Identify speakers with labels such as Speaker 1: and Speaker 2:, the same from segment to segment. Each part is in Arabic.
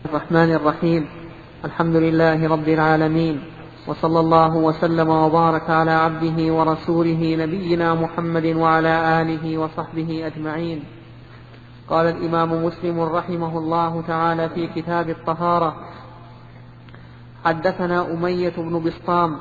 Speaker 1: الرحمن الرحيم. الحمد لله رب العالمين، وصلى الله وسلم وبارك على عبده ورسوله نبينا محمد وعلى آله وصحبه أجمعين. قال الإمام مسلم رحمه الله تعالى في كتاب الطهارة: حدثنا أمية بن بسطام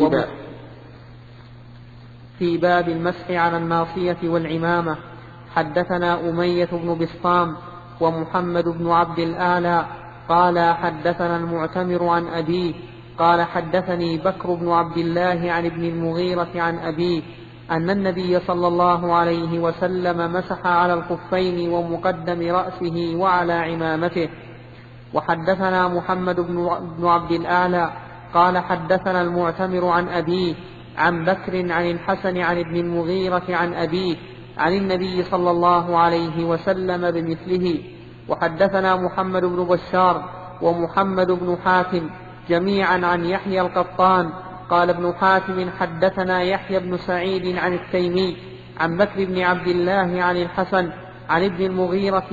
Speaker 1: في باب المسح على الناصية والعمامة. حدثنا أمية بن بسطام ومحمد بن عبد الأعلى قال حدثنا المعتمر عن أبيه قال حدثني بكر بن عبد الله عن ابن المغيرة عن أبيه أن النبي صلى الله عليه وسلم مسح على الخفين ومقدم رأسه وعلى عمامته. وحدثنا محمد بن عبد الأعلى قال حدثنا المعتمر عن أبيه عن بكر عن الحسن عن ابن المغيرة عن أبيه عن النبي صلى الله عليه وسلم بمثله. وحدثنا محمد بن بشار ومحمد بن حاتم جميعا عن يحيى القطان قال ابن حاتم حدثنا يحيى بن سعيد عن التيمي عن بكر بن عبد الله عن الحسن عن ابن المغيرة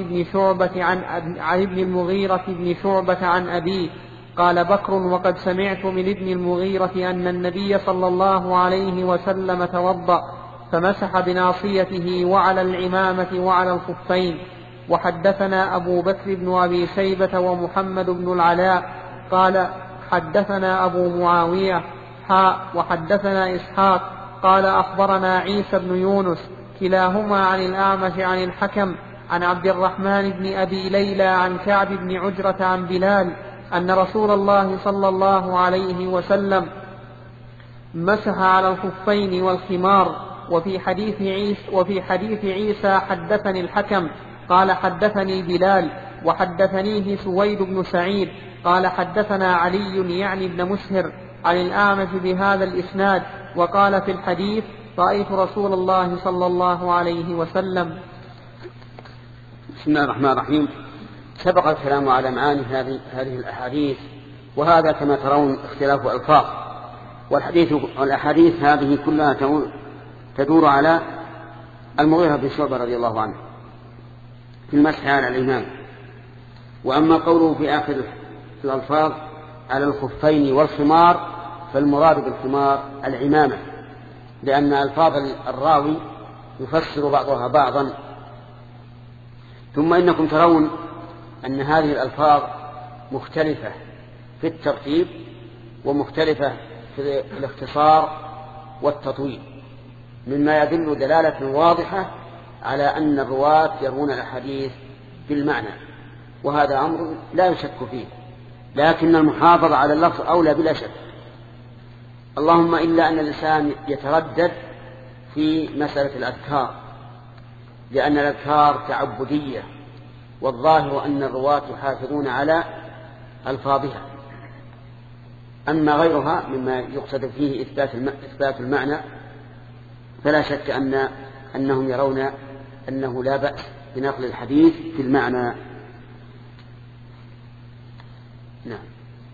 Speaker 1: بن شعبة عن أبيه قال بكر: وقد سمعت من ابن المغيرة أن النبي صلى الله عليه وسلم توضأ فمسح بناصيته وعلى العمامة وعلى الخفين. وحدثنا أبو بكر بن أبي شيبة ومحمد بن العلاء قال حدثنا أبو معاوية وحدثنا إسحاق قال أخبرنا عيسى بن يونس كلاهما عن الأعمش عن الحكم عن عبد الرحمن بن أبي ليلى عن كعب بن عجرة عن بلال أن رسول الله صلى الله عليه وسلم مسح على الخفين والخمار. وفي حديث عيسى حدثني الحكم قال حدثني بلال وحدثنيه سويد بن سعيد قال حدثنا علي يعني ابن مسهر عن الأعمش بهذا الإسناد. وقال في الحديث: رأيت رسول الله صلى الله عليه وسلم.
Speaker 2: بسم الله الرحمن الرحيم. سبق الكلام على معاني هذه الأحاديث، وهذا كما ترون اختلاف ألفاظ، والأحاديث هذه كلها تدور على المغيرة بن شعبة رضي الله عنه في المسح على الإمام. وأما قوله في آخر الألفاظ على الخفين والخمار فالمراد بالخمار العمامة، لأن ألفاظ الراوي يفسر بعضها بعضا. ثم إنكم ترون أن هذه الألفاظ مختلفة في الترتيب ومختلفة في الاختصار والتطويل، مما يدل دلالة واضحة على أن الرواة يروون الأحاديث بالمعنى، وهذا أمر لا يشك فيه، لكن المحافظة على اللفظ أولى بلا شك. اللهم إلا أن الإنسان يتردد في مسألة الأذكار، لأن الأذكار تعبدية، والظاهر أن الرواة يحافظون على ألفاظها. أما غيرها مما يقصد فيه إثبات المعنى فلا شك أنهم يرون أنه لا بأس بنقل الحديث في المعنى. نعم.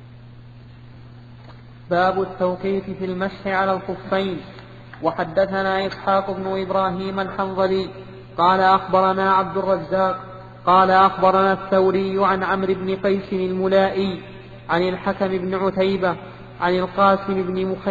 Speaker 1: باب التوقيت في المسح على الخفين. وحدثنا إسحاق بن إبراهيم الحنظلي قال أخبرنا عبد الرزاق قال أخبرنا الثوري عن عمرو بن قيس الملائي عن الحكم بن عتيبة عن القاسم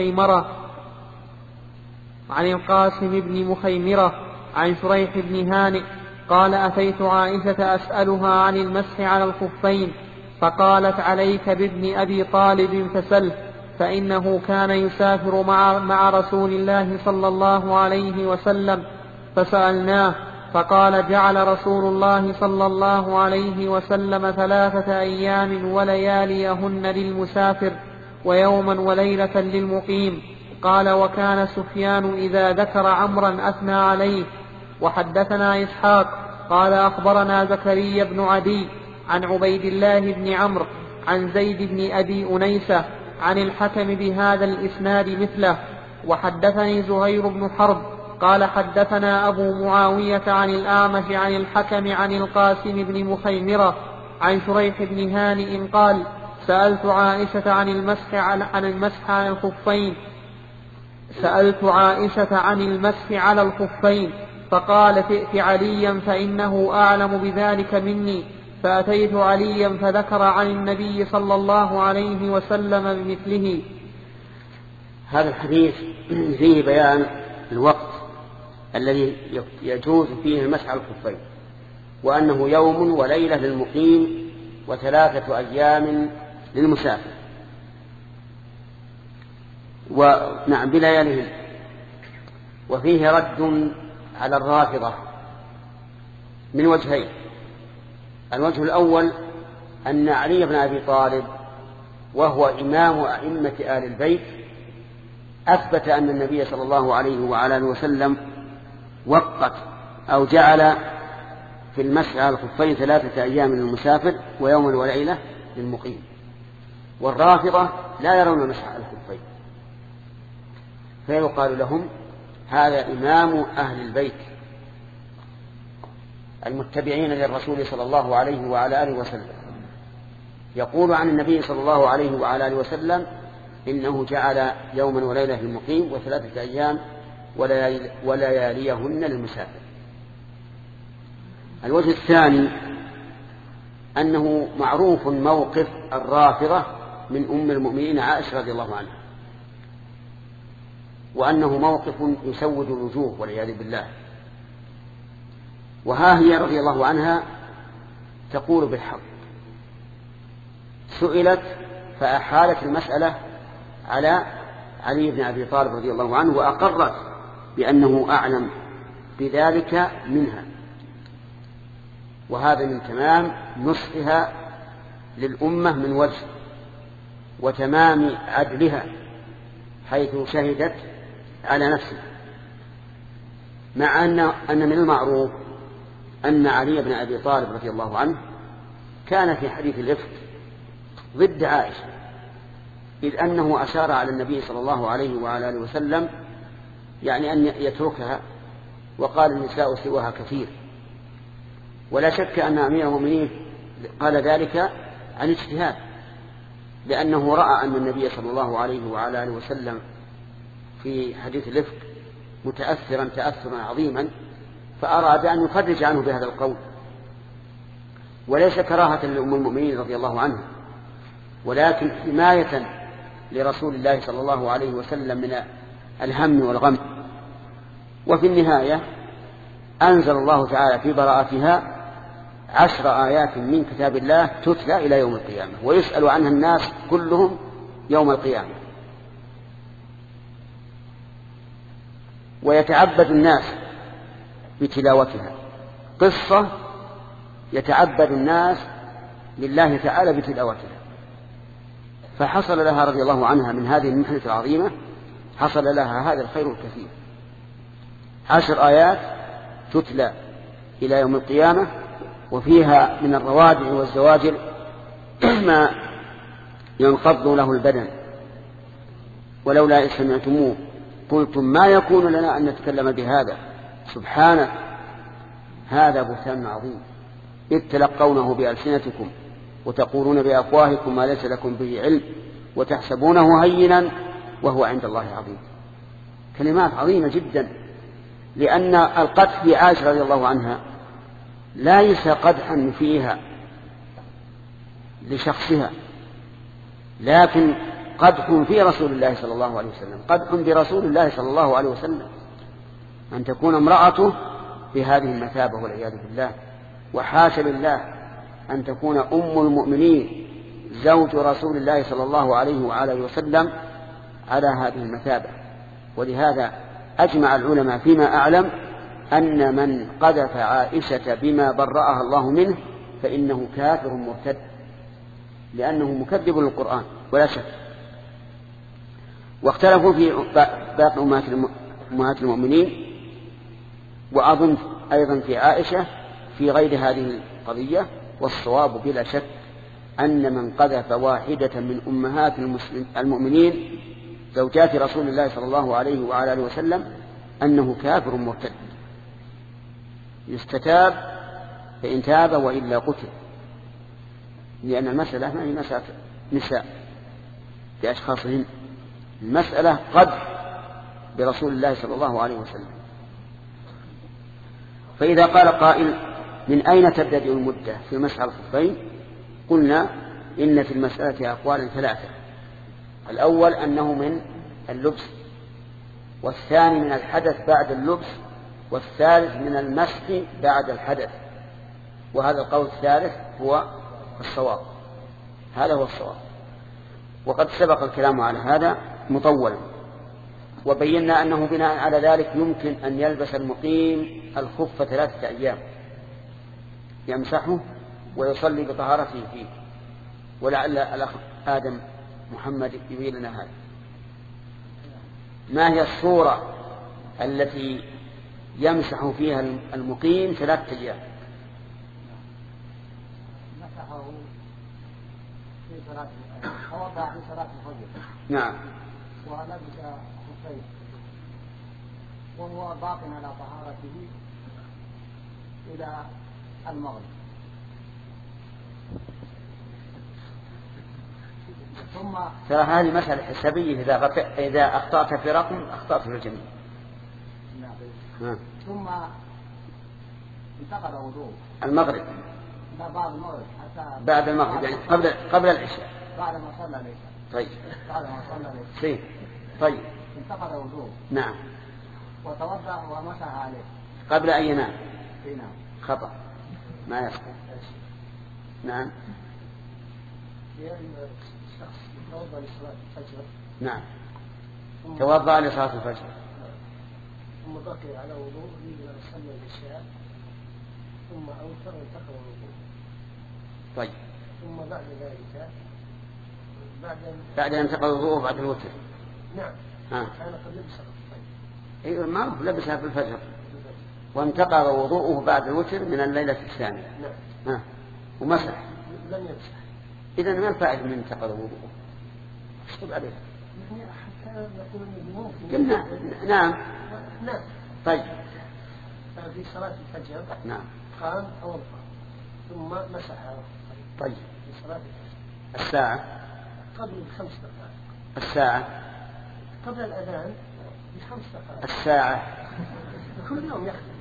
Speaker 1: بن مخيمرة عن شريح بن هانئ قال أتيت عائشة أسألها عن المسح على الخفين فقالت: عليك بابن أبي طالب فسله، فإنه كان يسافر مع رسول الله صلى الله عليه وسلم. فسألناه فقال: جعل رسول الله صلى الله عليه وسلم 3 أيام ولياليهن للمسافر ويوما وليلة للمقيم. قال: وكان سفيان إذا ذكر عمرا أثنى عليه. وحدثنا إسحاق قال أخبرنا زكريا بن عدي عن عبيد الله بن عمرو عن زيد بن أبي أنيسة عن الحكم بهذا الإسناد مثله. وحدثني زهير بن حرب قال حدثنا أبو معاوية عن الأعمش عن الحكم عن القاسم بن مخيمرة عن شريح بن هانئ قال: سألت عائشة عن المسح على الخفين فقالت: ائت عليا فإنه أعلم بذلك مني. فأتيت عليا فذكر عن النبي صلى الله عليه وسلم بمثله.
Speaker 2: هذا الحديث فيه بيان الوقت الذي يجوز فيه المسح على الخفين، وأنه يوم وليلة للمقيم و3 أيام للمسافر، ونعم بلياليهم. وفيه رد على الرافضة من وجهين. الوجه الأول أن علي بن أبي طالب وهو إمام أئمة آل البيت أثبت أن النبي صلى الله عليه وعلى آله وسلم وقت أو جعل في المسح على الخفين 3 أيام للمسافر ويوم وليلة للمقيم. والرافضة لا يرون المسح على الخفين، فيقال لهم هذا إمام أهل البيت المتبعين للرسول صلى الله عليه وعلى آله وسلم، يقول عن النبي صلى الله عليه وعلى آله وسلم إنه جعل يوما وليلة للمقيم و3 أيام ولياليهن للمسافر. الوجه الثاني أنه معروف موقف الرافضة من أم المؤمنين عائشة رضي الله عنها، وأنه موقف يسود الوجوه والعياذ بالله. وها هي رضي الله عنها تقول بالحق، سئلت فأحالت المسألة على علي بن أبي طالب رضي الله عنه، وأقرت بأنه أعلم بذلك منها. وهذا من تمام نصحها للأمة من وجه، وتمام عدلها حيث شهدت على نفسها، مع أن من المعروف أن علي بن أبي طالب رضي الله عنه كان في حديث الإفك ضد عائشة، إذ أنه أشار على النبي صلى الله عليه وعلى آله وسلم يعني أن يتركها، وقال النساء سواها كثير. ولا شك أن أمير المؤمنين قال ذلك عن اجتهاد، لأنه رأى أن النبي صلى الله عليه وعلى آله وسلم في حديث الإفك متأثرا تأثرا عظيما، فأراد أن يفرج عنه بهذا القول، وليس كراهة لأم المؤمنين رضي الله عنها، ولكن حماية لرسول الله صلى الله عليه وسلم من الهم والغم. وفي النهاية أنزل الله تعالى في براءتها 10 آيات من كتاب الله تتلى إلى يوم القيامة، ويسأل عنها الناس كلهم يوم القيامة. ويتعبد الناس بتلاوتها، قصة يتعبد الناس لله تعالى بتلاوتها. فحصل لها رضي الله عنها من هذه المحنة العظيمة، حصل لها هذا الخير الكثير. 10 آيات تتلى إلى يوم القيامة، وفيها من الروادع والزواجر ما ينقض له البدن. ولولا إذ سمعتموه قلتم ما يكون لنا أن نتكلم بهذا سبحانه هذا بهتان عظيم، إذ تلقونه بألسنتكم وتقولون بأفواهكم ما ليس لكم به علم وتحسبونه هينا وهو عند الله عظيم. كلمات عظيمة جدا، لأن القدح في عائشة رضي الله عنها ليس قدحا فيها لشخصها، لكن قدح في رسول الله صلى الله عليه وسلم، قدح برسول الله صلى الله عليه وسلم، أن تكون امرأته بهذه المثابة والعياذ بالله. وحاشا لله أن تكون أم المؤمنين زوج رسول الله صلى الله عليه وآله وسلم على هذه المثابة. ولهذا أجمع العلماء فيما أعلم أن من قذف عائشة بما برأها الله منه فإنه كافر مرتد، لأنه مكذب للقرآن ولا شك. واختلفوا في باقي أمهات المؤمنين، وأظن أيضا في عائشة في غير هذه القضية. والصواب بلا شك أن من قذف واحدة من أمهات المؤمنين زوجات رسول الله صلى الله عليه وعلى آله وسلم أنه كافر مرتد، يستتاب فإن تاب وإلا قتل، لأن المسألة ما هي مسألة نساء بأشخاصهن، المسألة قذف برسول الله صلى الله عليه وسلم. فإذا قال قائل من أين تبتدئ المدة في مسح الخفين؟ قلنا إن في المسألة أقوال ثلاثة. الأول أنه من اللبس، والثاني من الحدث بعد اللبس، والثالث من المسح بعد الحدث. وهذا القول الثالث هو الصواب، هذا هو الصواب. وقد سبق الكلام على هذا مطولا، وبينا أنه بناء على ذلك يمكن أن يلبس المقيم الخف 3 أيام يمسحه ويصلي بطهارته فيه. ولعل الأخ آدم محمد يبين لنا هذا. ما هي الصورة التي يمسح فيها المقيم 3 أيام؟
Speaker 3: مسحه في صلاة توضأ في صلاة الفجر.
Speaker 2: نعم.
Speaker 3: ولبس خفين وهو باق على طهارته إلى المغرب.
Speaker 2: ترى هذه مسألة حسابية، إذا أخطأت في رقم أخطأت في الجميع.
Speaker 3: ثم انتقل وضوء
Speaker 2: المغرب.
Speaker 3: لا، بعد المغرب حتى
Speaker 2: بعد المغرب يعني قبل العشاء.
Speaker 3: بعد ما صلى العشاء.
Speaker 2: طيب.
Speaker 3: بعد ما صلى العشاء.
Speaker 2: طيب.
Speaker 3: انتقل وضوء.
Speaker 2: نعم.
Speaker 3: وتوضأ ومسح عليه.
Speaker 2: قبل أن ينام.
Speaker 3: نعم.
Speaker 2: خطأ ما يصح. نعم.
Speaker 3: شخص توضأ لصلاة الفجر.
Speaker 2: نعم. توضأ لصلاة الفجر.
Speaker 3: ثم بقي على وضوء إلى صلى العشاء، ثم أوتر وانتقل وضوء.
Speaker 2: طيب.
Speaker 3: ثم بعد ذلك
Speaker 2: بعد أن انتقل وضوءه بعد الوتر.
Speaker 3: نعم. كان قد لبسها.
Speaker 2: أيوة، معروف لبسها في الفجر وانتقل وضوءه بعد الوتر من الليلة الثانية.
Speaker 3: نعم.
Speaker 2: ومسح.
Speaker 3: لم يمسح.
Speaker 2: إذن ما الفائدة من انتقل وضوءه؟ اشطب عليه.
Speaker 3: حتى نقول
Speaker 2: قلنا نعم.
Speaker 3: نعم.
Speaker 2: طيب.
Speaker 3: في صلاة الفجر.
Speaker 2: نعم.
Speaker 3: قام توضأ ثم مسح.
Speaker 2: طيب.
Speaker 3: في صلاة الفجر.
Speaker 2: الساعة
Speaker 3: قبل 5 دقائق.
Speaker 2: الساعة
Speaker 3: قبل الأذان ب5 دقائق.
Speaker 2: الساعة
Speaker 3: كل يوم يختلف.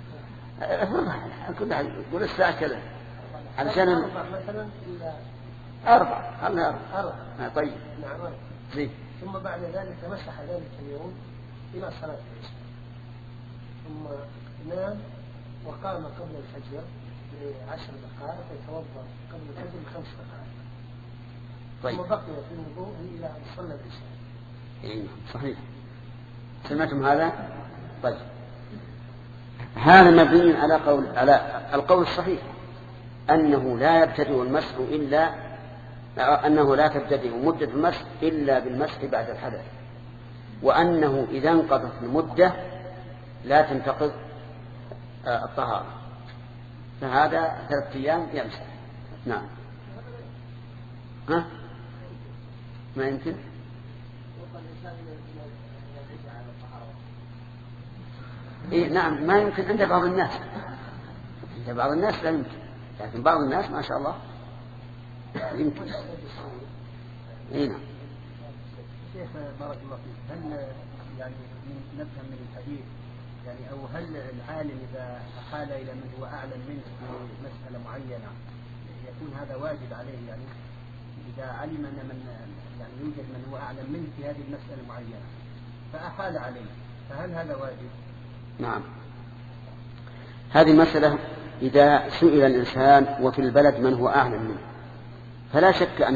Speaker 2: كل واحد يقول الساعة كذا علشان
Speaker 3: مثلا إلى
Speaker 2: 4 خلنا 4. طيب.
Speaker 3: نعم.
Speaker 2: زين.
Speaker 3: ثم بعد ذلك مسح ذلك اليوم إلى صلاة العشاء، ثم نام وقام قبل الفجر ب10 دقائق يتوضأ قبل الفجر ب5 دقائق.
Speaker 2: طيب.
Speaker 3: ثم بقي في الوضوء إلى أن صلى العشاء.
Speaker 2: إيه صحيح. سمعتم هذا؟ طيب. هذا مبني على القول الصحيح أنه لا يبتدئ المسح أنه لا تبتدئ مدة المسح إلا بالمسح بعد الحدث، وأنه إذا انقضت المدة لا تنتقض الطهارة، فهذا 3 أيام يمسح. نعم. ما يمكن. إيه نعم ما يمكن عند بعض الناس. عند بعض الناس لا يمكن، لكن بعض الناس ما شاء الله يمكن. إيه نعم.
Speaker 3: شيخ بارك الله فيك، هل يعني نفهم من الحديث يعني أو هل العالم إذا أحال إلى من هو أعلم منه في مسألة معينة يكون هذا واجب عليه؟ يعني إذا علم أن من يعني يوجد من هو أعلم منه في هذه المسألة المعينة فأحال عليه، فهل هذا واجب؟
Speaker 2: نعم. هذه مسألة إذا سئل الإنسان وفي البلد من هو أعلم منه، فلا شك أن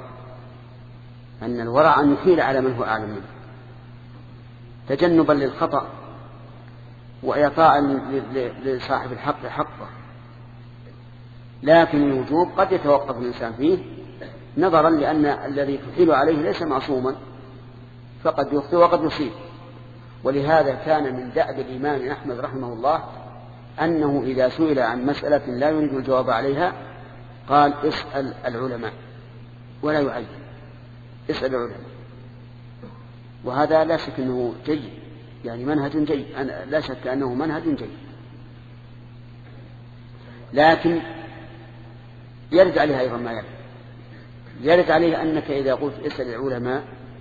Speaker 2: الورع أن يحيل على من هو أعلم منه تجنبا للخطأ وإعطاء لصاحب الحق حقه. لكن الوجوب قد يتوقف الإنسان فيه نظرا لأن الذي تحيل عليه ليس معصوما، فقد يخطئ وقد يصيب. ولهذا كان من دأب الإمام أحمد رحمه الله أنه إذا سئل عن مسألة لا يريد الجواب عليها قال اسأل العلماء ولا يعين، اسأل العلماء. وهذا لا شك أنه جيد، يعني منهج جيد، لا شك أنه منهج جيد. لكن يرد عليه أيضا ما يرد عليه أنك إذا قلت اسأل العلماء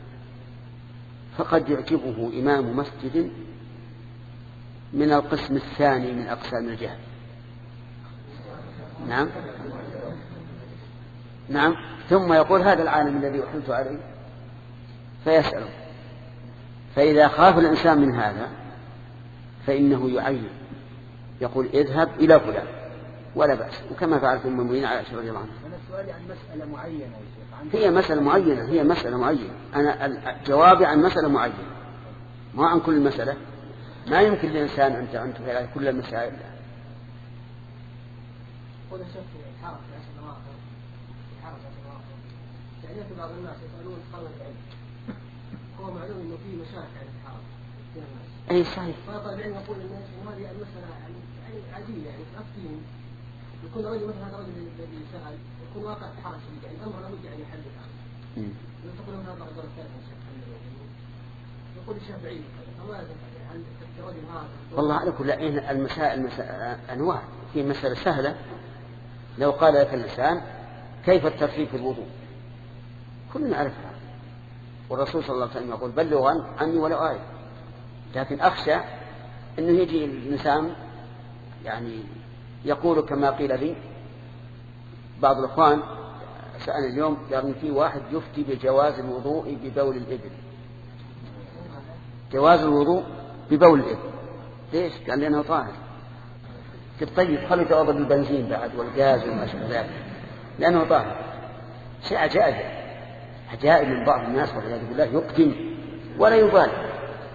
Speaker 2: فقد يعجبه إمام مسجد من القسم الثاني من أقسام الجهل، نعم نعم. ثم يقول هذا العالم الذي أحلت عليه فيسأله. فإذا خاف الإنسان من هذا فإنه يعين، يقول اذهب إلى فلان ولا بأس، وكما فعلت المؤمنين عائشة رضي الله عنها.
Speaker 3: أنا سؤالي عن مسألة معينة يا شيخ.
Speaker 2: هي مسألة معينة. أنا جوابي عن مسألة معينة ما عن كل المسألة. ما يمكن للإنسان أن تنتهي كل المسائل.
Speaker 4: قول الشيخ الحرف في عشر نواقض، الحرف في عشر نواقض، يعني في بعض الناس يسألون طلب العلم، هو معلوم إنه في مشاكل عن الحرف في الناس.
Speaker 2: أي صحيح.
Speaker 4: فطالب العلم يقول الناس إن هذه المسألة يعني عادية، يعني تأكيد يكون رجل مثلا هذا الرجل الذي سأل يكون واقع في حرج شديد، يعني الأمر لابد أن يحل عنه. لو تقول هذا الرجل الثالث يقول الشافعي فماذا هل الرجل هذا؟
Speaker 2: والله على كل المسائل أنواع. في مسألة سهلة لو قال لك الإنسان كيف الترتيب في الوضوء كلنا نعرفها، والرسول صلى الله عليه وسلم يقول بلغوا عني ولو آية. لكن أخشى أنه يجي الإنسان يعني يقول كما قيل لي بعض الأخوان سألني اليوم قال في واحد يفتي بجواز الوضوء ببول الإبل. جواز الوضوء ببول الإبل ليش؟ قال لأنه طاهر. طيب خلي يتوضا بالبنزين بعد والغاز وما شابه ذلك لأنه طاهر. شيء عجائب من بعض الناس والعياذ بالله يقدم ولا يبالي.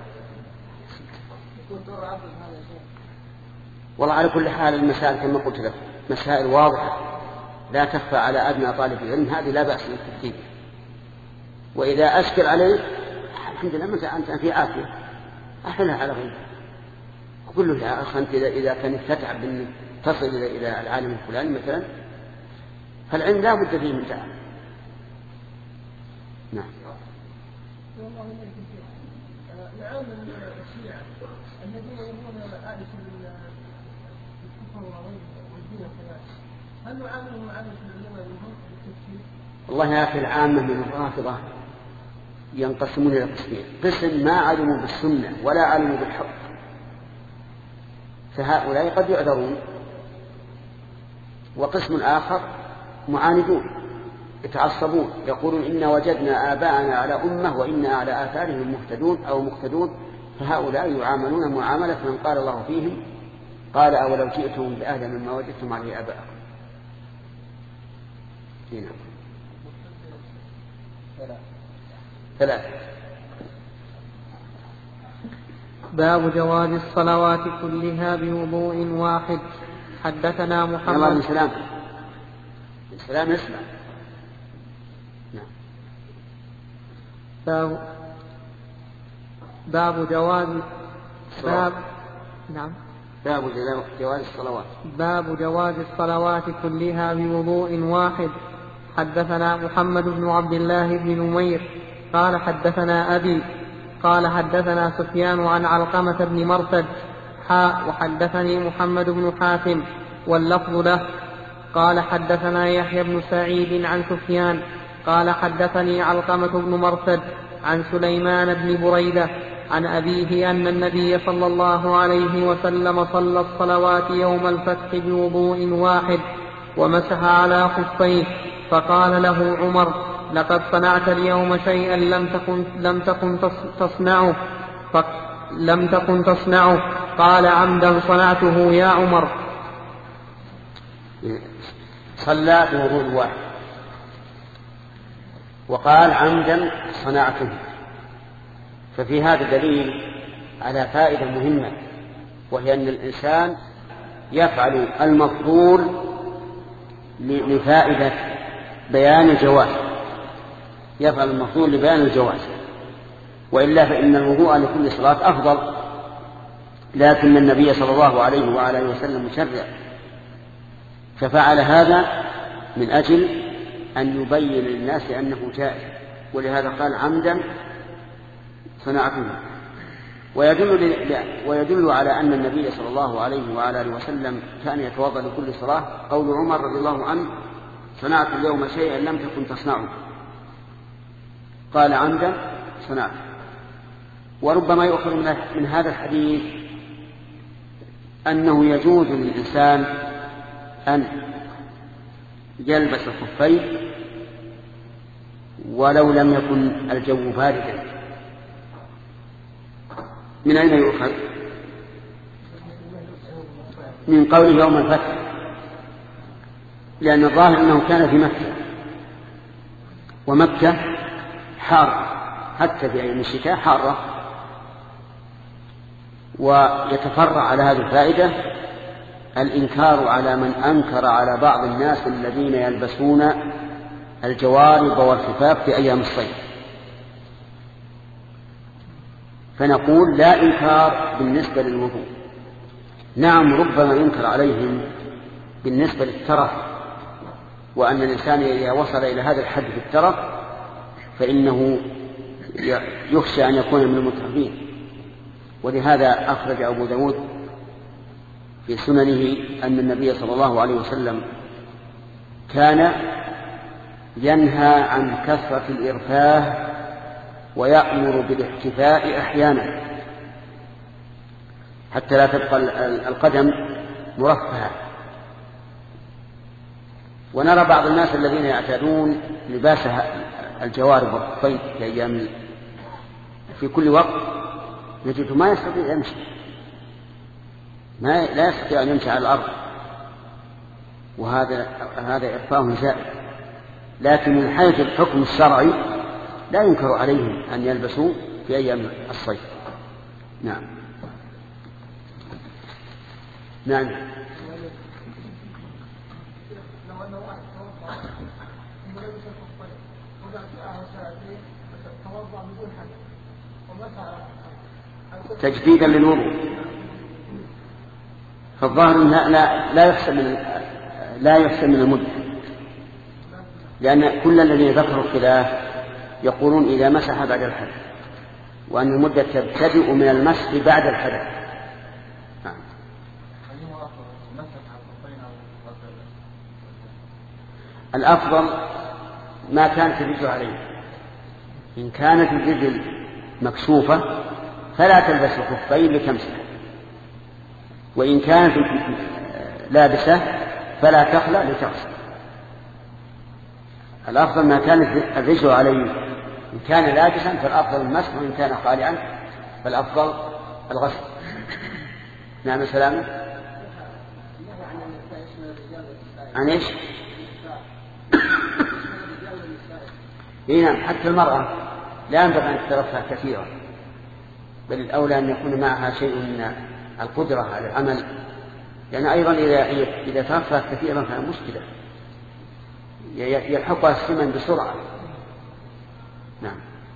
Speaker 2: والله على كل حال المسائل كما قلت لك مسائل واضحة لا تخفى على أدنى طالب العلم، هذه لا بأس بالترتيب. وإذا أشكل عليه الحمد لله أنت في عافية أحلها على غيره. أقول له يا أخي أنت إذا كان تتعب أن تصل إلى العالم الفلاني مثلا فالعلم لا بد فيه من تعب. نعم.
Speaker 4: نعم الشيعة الذين يرون آلة الكفر والدين الثلاث هل نعاملهم معاملة العلماء منهم بالتفكير؟
Speaker 2: والله يا أخي العامة من الرافضة ينقسمون إلى قسمين: قسم ما علموا بالسنة ولا علموا بالحق، فهؤلاء قد يعذرون، وقسم آخر معاندون يتعصبون يقولون إن وجدنا آباءنا على أمة وإنا على آثارهم مهتدون أو مقتدون، فهؤلاء يعاملون معاملة من قال الله فيهم قال أولو جئتم بأهل مما وجدتم عليه آباءكم. هنا ثلاثة.
Speaker 1: باب جواز الصلوات كلها بوضوء واحد. حدثنا محمد
Speaker 2: بن سلام اسمع.
Speaker 1: باب جواز
Speaker 2: الصلوات.
Speaker 1: باب جواز الصلوات كلها بوضوء واحد. حدثنا محمد بن عبد الله بن نمير قال حدثنا أبي قال حدثنا سفيان عن علقمة بن مرثد وحدثني محمد بن حاتم واللفظ له قال حدثنا يحيى بن سعيد عن سفيان قال حدثني علقمة بن مرثد عن سليمان بن بريدة عن أبيه أن النبي صلى الله عليه وسلم صلى الصلوات يوم الفتح بوضوء واحد ومسح على خفيه، فقال له عمر: لقد صنعت اليوم شيئا لم تكن تصنعه. قال: عمدا صنعته يا عمر.
Speaker 2: صلى بوضوء واحد وقال: عمدا صنعته. ففي هذا دليل على فائدة مهمة، وهي أن الإنسان يفعل المفضول لفائدة بيان الجواز، يفعل المفضول لبيان الجواز، وإلا فإن الوضوء لكل صلاة أفضل، لكن النبي صلى الله عليه وعلى وسلم مشرع، ففعل هذا من أجل أن يبين للناس أنه جائز، ولهذا قال: عمدا صنعته. ويدل على أن النبي صلى الله عليه وعلى وسلم كان يتوضأ لكل صلاة قول عمر رضي الله عنه: صنعت اليوم شيئا لم تكن تصنعه. قال: عمدا صنعته. وربما يؤخذ من هذا الحديث أنه يجوز للإنسان أن يلبس الخفين ولو لم يكن الجو باردا. من أين يؤخذ؟ من قول يوم الفتح، لأن الظاهر أنه كان في مكة، ومكة حارة حتى في أيام الشتاء حارة. ويتفرع على هذه الفائدة الإنكار على من أنكر على بعض الناس الذين يلبسون الجوارب والخفاف في أيام الصيف. فنقول لا إنكار بالنسبة للوضوء، نعم ربما ينكر عليهم بالنسبة للترف، وأن الإنسان إذا وصل إلى هذا الحد في الترف فإنه يخشى أن يكون من المترفين. ولهذا أخرج أبو داود في سننه أن النبي صلى الله عليه وسلم كان ينهى عن كثرة الإرفاه ويأمر بالاحتفاء أحيانا حتى لا تبقى القدم مرفهة. ونرى بعض الناس الذين يعتادون لباس الجوارب والخفين في أيام في كل وقت نجده ما يستطيع يمشي، لا يستطيع أن يمشي على الأرض، وهذا إرفاه زائد. لكن من حيث الحكم الشرعي لا ينكر عليهم أن يلبسوا في أيام الصيف. نعم. نعم. تجديدا للوضوء، فالظاهر لا يحسن من المدة، لأن كل الذين ذكروا الخلاف يقولون إذا مسح بعد الحدث، وأن المدة تبتدئ من المسح بعد الحدث. الأفضل ما كانت الرجل عليه. إن كانت الرجل مكشوفة فلا تلبس الخفين لتمسح، وإن كانت لابسة فلا تخلع لتغسل. الأفضل ما كانت الرجل عليه. إن كان لابسا فالأفضل المسح، وإن كان خالعا فالأفضل الغسل. نعم. سلام. عن إيش؟ نعم. حتى المرأة لا ينبغي أن تترفه كثيرا، بل الأولى أن يكون معها شيء من القدرة على العمل، لأن أيضا إذا ترفه كثيرا فهي مشكلة، يلحقها السمن بسرعة. نعم.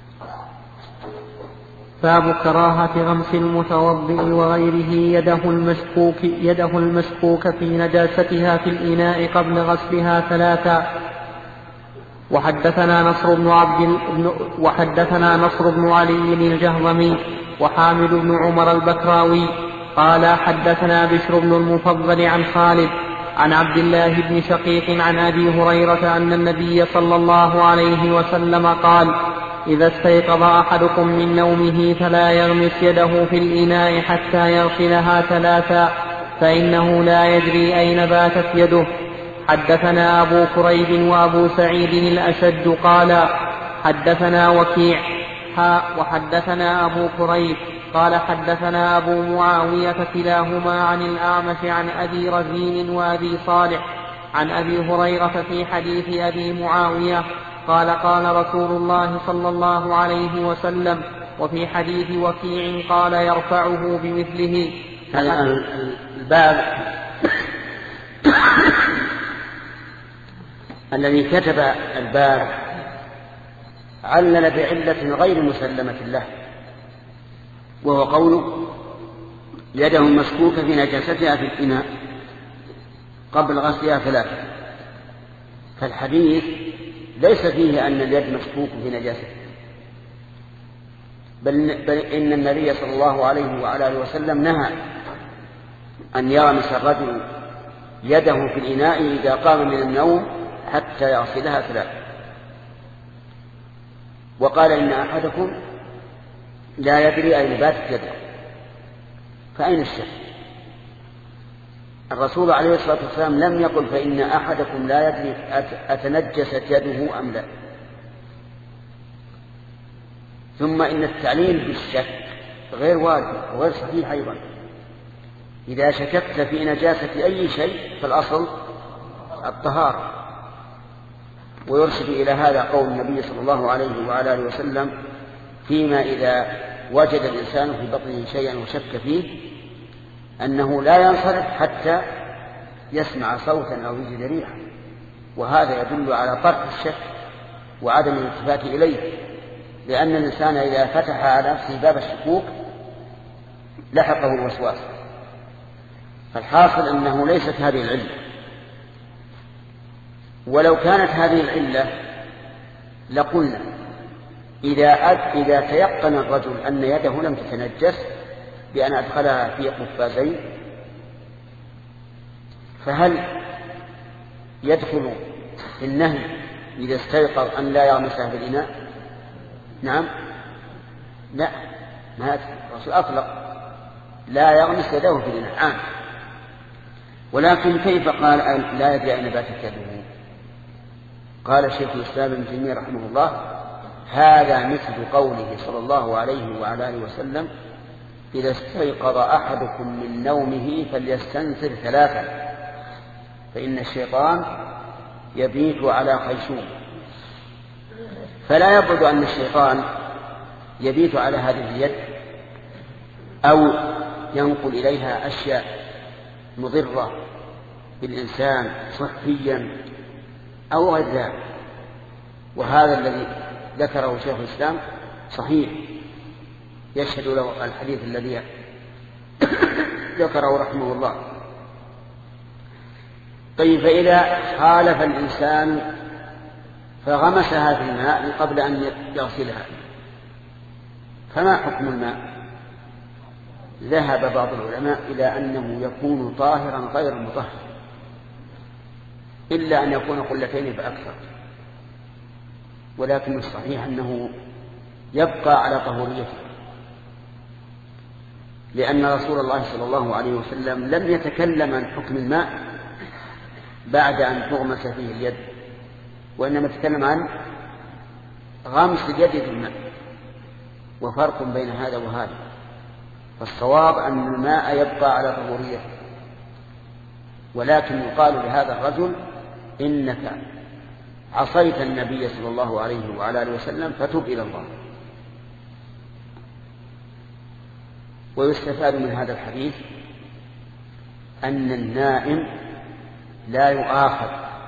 Speaker 1: باب كراهة غمس المتوضئ وغيره يده المشكوك في نجاستها في الإناء قبل غسلها 3. وحدثنا نصر بن علي الجهضمي وحامد بن عمر البكراوي قال حدثنا بشر بن المفضل عن خالد عن عبد الله بن شقيق عن أبي هريرة أن النبي صلى الله عليه وسلم قال: إذا استيقظ أحدكم من نومه فلا يغمس يده في الإناء حتى يغسلها 3 فإنه لا يدري أين باتت يده. حدثنا أبو كريب وأبو سعيد الأشج قال حدثنا وكيع وحدثنا أبو كريب قال حدثنا أبو معاوية كلاهما عن الأعمش عن أبي رزين وأبي صالح عن أبي هريرة في حديث أبي معاوية قال قال رسول الله صلى الله عليه وسلم. وفي حديث وكيع قال يرفعه بمثله.
Speaker 2: الباب الذي كتب الباب علل بعلة غير مسلمة له، وهو قوله يده مشكوكة في نجاستها في الإناء قبل غسلها 3. فالحديث ليس فيه أن اليد مشكوك في نجاستها، بل إن النبي صلى الله عليه وعلى آله وسلم نهى أن يغمس الرجل يده في الإناء إذا قام من النوم حتى يغسلها 3. وقال إن أحدكم لا يدري أين باتت يده. فأين الشك؟ الرسول عليه الصلاة والسلام لم يقل فإن أحدكم لا يدري أتنجست يده أم لا. ثم إن التعليل بالشك غير واجب وغير صحيح أيضا. إذا شككت في نجاسة أي شيء فالأصل الطهارة. ويرشد إلى هذا قول النبي صلى الله عليه وعلى آله وسلم فيما إذا وجد الإنسان في بطنه شيئا وشك فيه أنه لا ينصرف حتى يسمع صوتا أو يجد ريحا، وهذا يدل على طرح الشك وعدم الالتفات إليه، لأن الإنسان إذا فتح على نفسه باب الشكوك لحقه الوسواس. فالحاصل أنه ليست هذه العلة، ولو كانت هذه العلة لقلنا إذا تيقن الرجل أن يده لم تتنجس بأن أدخلها في قفازين فهل يدخل في النهي إذا استيقظ أن لا يغمسها في الإناء؟ نعم، لا، ما الرسول أطلق لا يغمس يده في الإناء عام. ولكن كيف قال لا يدري أين باتت يده؟ قال شيخ الإسلام ابن تيمية رحمه الله هذا مثل قوله صلى الله عليه وعلى آله وسلم إذا استيقظ أحدكم من نومه فليستنثر 3 فإن الشيطان يبيت على خيشوم. فلا يبعد أن الشيطان يبيت على هذه اليد أو ينقل إليها أشياء مضرة بالإنسان صحيا أو غير ذلك. وهذا الذي ذكره شيخ الإسلام صحيح، يشهد له الحديث الذي ذكره رحمه الله. طيب فإذا خالف الإنسان فغمسها في الماء قبل أن يغسلها فما حكم الماء؟ ذهب بعض العلماء إلى أنه يكون طاهرا غير مطهر إلا أن يكون قلتين فأكثر، ولكن الصحيح أنه يبقى على طهوريته، لأن رسول الله صلى الله عليه وسلم لم يتكلم عن حكم الماء بعد أن تغمس فيه اليد، وإنما تكلم عن غمس اليد في الماء، وفرق بين هذا وهذا. فالصواب أن الماء يبقى على طهوريته، ولكن يقال لهذا الرجل إنك عصيت النبي صلى الله عليه وعلى آله وسلم فتب إلى الله. ويستفاد من هذا الحديث أن النائم لا يؤاخذ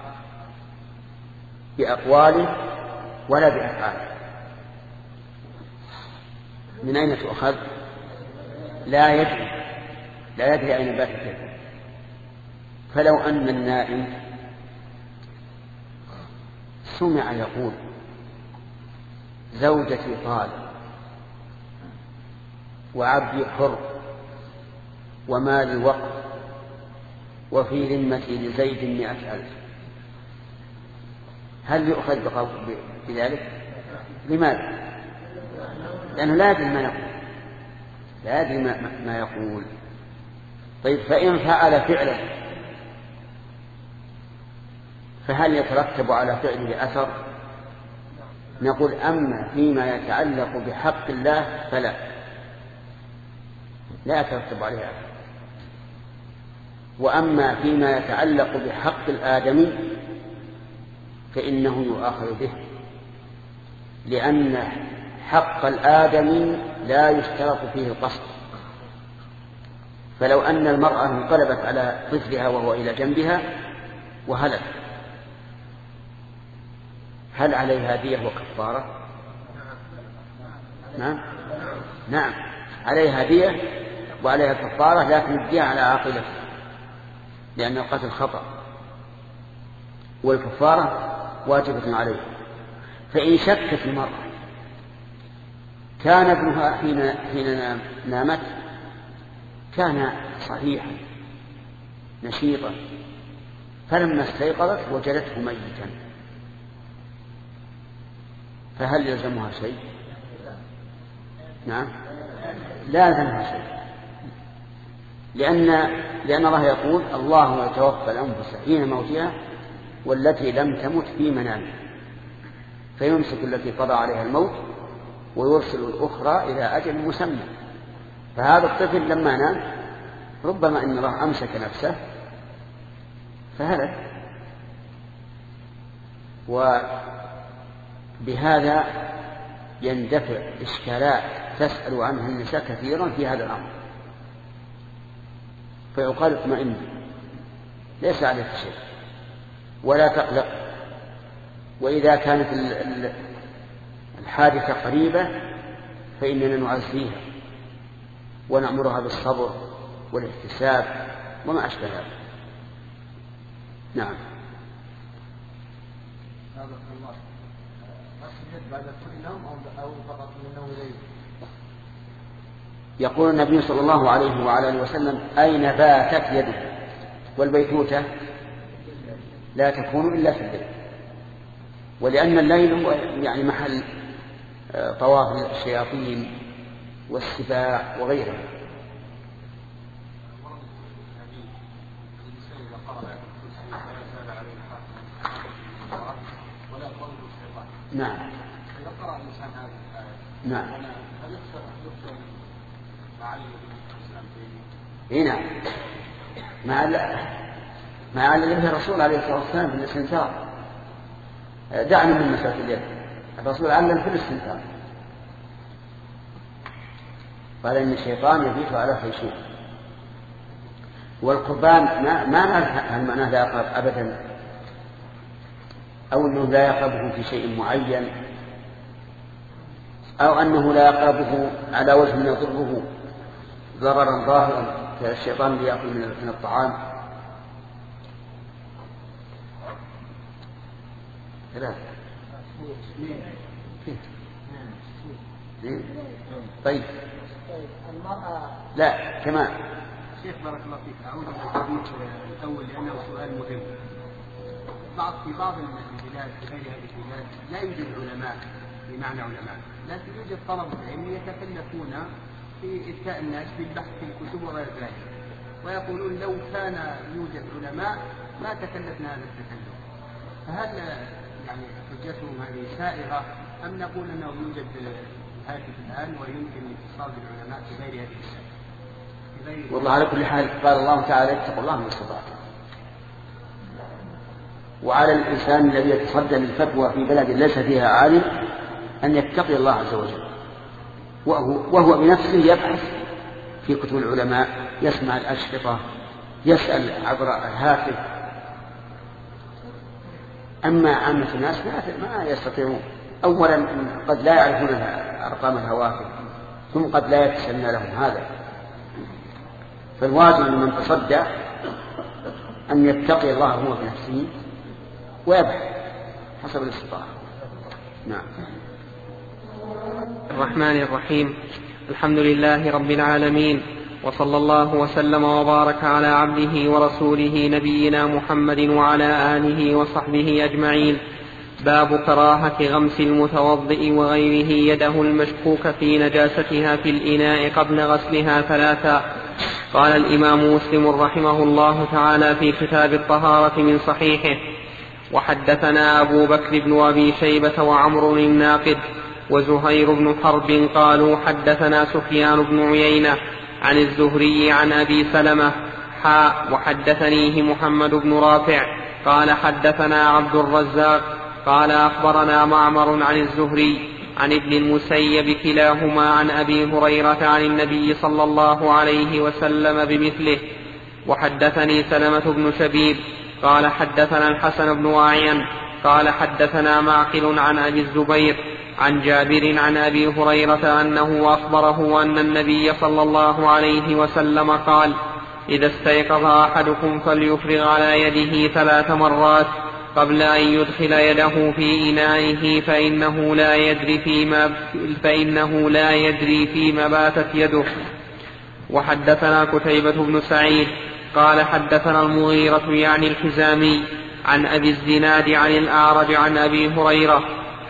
Speaker 2: بأقواله ولا بأفعاله. من أين تؤخذ؟ لا يدري أين بات الكذب. فلو أن النائم سمع يقول زوجتي طالق وعبدي حر ومالي وقف وفي ذمتي لزيد 100,000، هل يؤخذ بذلك؟ لماذا؟ لأنه لا يدري ما يقول، لا يدري ما يقول. طيب فإن فعل فعلا فهل يترتب على فعله أثر؟ نقول أما فيما يتعلق بحق الله فلا، لا يترتب عليه أثر. وأما فيما يتعلق بحق الآدمي فإنه يؤاخذ به، لأن حق الآدمي لا يشترط فيه القصد. فلو أن المرأة انقلبت على طفلها وهو إلى جنبها وهلك، هل عليها دية وكفارة؟ نعم عليها دية وعليها كفارة، لكن الدية على عاقلته لأن القتل خطأ، والكفارة واجبة عليه. فإن شكت المرأة كان ابنها حين نامت كان صحيحا نشيطا، فلما استيقظت وجدته ميتا، فهل يلزمها شيء؟ نعم لا يلزمها شيء، لأن الله يقول الله يتوفى الأنفس حين موتها والتي لم تمت في منامها، فيمسك التي قضى عليها الموت ويرسل الأخرى إلى أجل مسمى. فهذا الطفل لما نام ربما أن الله أمسك نفسه فهلك. وبهذا يندفع إشكالات تسأل عنها النساء كثيرا في هذا الأمر، فيقال اطمئن ليس عليك شيء ولا تقلق، وإذا كانت الحادثة قريبة فإننا نعزيها ونأمرها بالصبر والاحتساب وما أشبه هذا. نعم. يقول النبي صلى الله عليه وعلى اله وسلم أين باتت يده، والبيتوتة لا تكون إلا في الليل، ولأن الليل هو يعني محل طواف الشياطين والسباع وغيرها. نعم. نعم. هنا مع الذي الرسول عليه الصلاة والسلام في الاستنثار. دعني من مسألة اليد، الرسول علم في الاستنثار قال إن الشيطان يبيت على خيشوم. والقربان ما نعرف هل معناه لا يقرب أبدا أو أنه لا يقربه في شيء معين أو أنه لا يقربه على وجه يضره ضررا ظاهرا كالشيطان ليأكل من الطعام. ثلاثة. طيب لا كمان
Speaker 3: شيخ بارك الله فيك، أعود إلى الحديث الأول لأنه سؤال مهم. في بعض البلاد في غير هذه البلاد لا يوجد علماء بمعنى علماء، لكن يوجد طلبة علم يتكلفون في إفتاء الناس بالبحث في الكتب وغير ذلك، ويقولون لو كان يوجد علماء ما تكلفنا هذا التكلف. فهل يعني حجتهم هذه سائغة أم نقول أنه يوجد هاتف الآن ويمكن الاتصال بالعلماء في غير هذه السنة؟
Speaker 2: والله على كل حال قال الله تعالى اتقوا الله ما استطعتم، وعلى الإنسان الذي يتصدى للفتوى في بلد ليس فيها عالم أن يتقي الله عز وجل، وهو بنفسه يبحث في كتب العلماء، يسمع الأشرطة، يسأل عبر الهاتف. أما عامة الناس ما يستطيعون، أولا قد لا يعرفون أرقام الهواتف، ثم قد لا يتسنى لهم هذا. فالواجب لمن تصدى أن يتقي الله هو بنفسه ويبحث حسب الاستطاعة. نعم.
Speaker 1: الرحمن الرحيم. الحمد لله رب العالمين، وصلى الله وسلم وبارك على عبده ورسوله نبينا محمد وعلى آله وصحبه أجمعين. باب كراهة غمس المتوضئ وغيره يده المشكوك في نجاستها في الإناء قبل غسلها ثلاثا. قال الإمام مسلم رحمه الله تعالى في كتاب الطهارة من صحيحه: وحدثنا أبو بكر بن أبي شيبة وعمر الناقد وزهير بن حرب قالوا حدثنا سفيان بن عيينة عن الزهري عن أبي سلمة وحدثنيه محمد بن رافع قال حدثنا عبد الرزاق قال أخبرنا معمر عن الزهري عن ابن المسيب كلاهما عن أبي هريرة عن النبي صلى الله عليه وسلم بمثله. وحدثني سلمة بن شبيب قال حدثنا الحسن بن أعين قال حدثنا معقل عن أبي الزبير عن جابر عن أبي هريرة أنه أخبره أن النبي صلى الله عليه وسلم قال: إذا استيقظ أحدكم فليفرغ على يده 3 مرات قبل أن يدخل يده في إنائه فإنه لا يدري فيما باتت يده. وحدثنا قتيبة بن سعيد قال حدثنا المغيرة يعني الحزامي عن أبي الزناد عن الأعرج عن أبي هريرة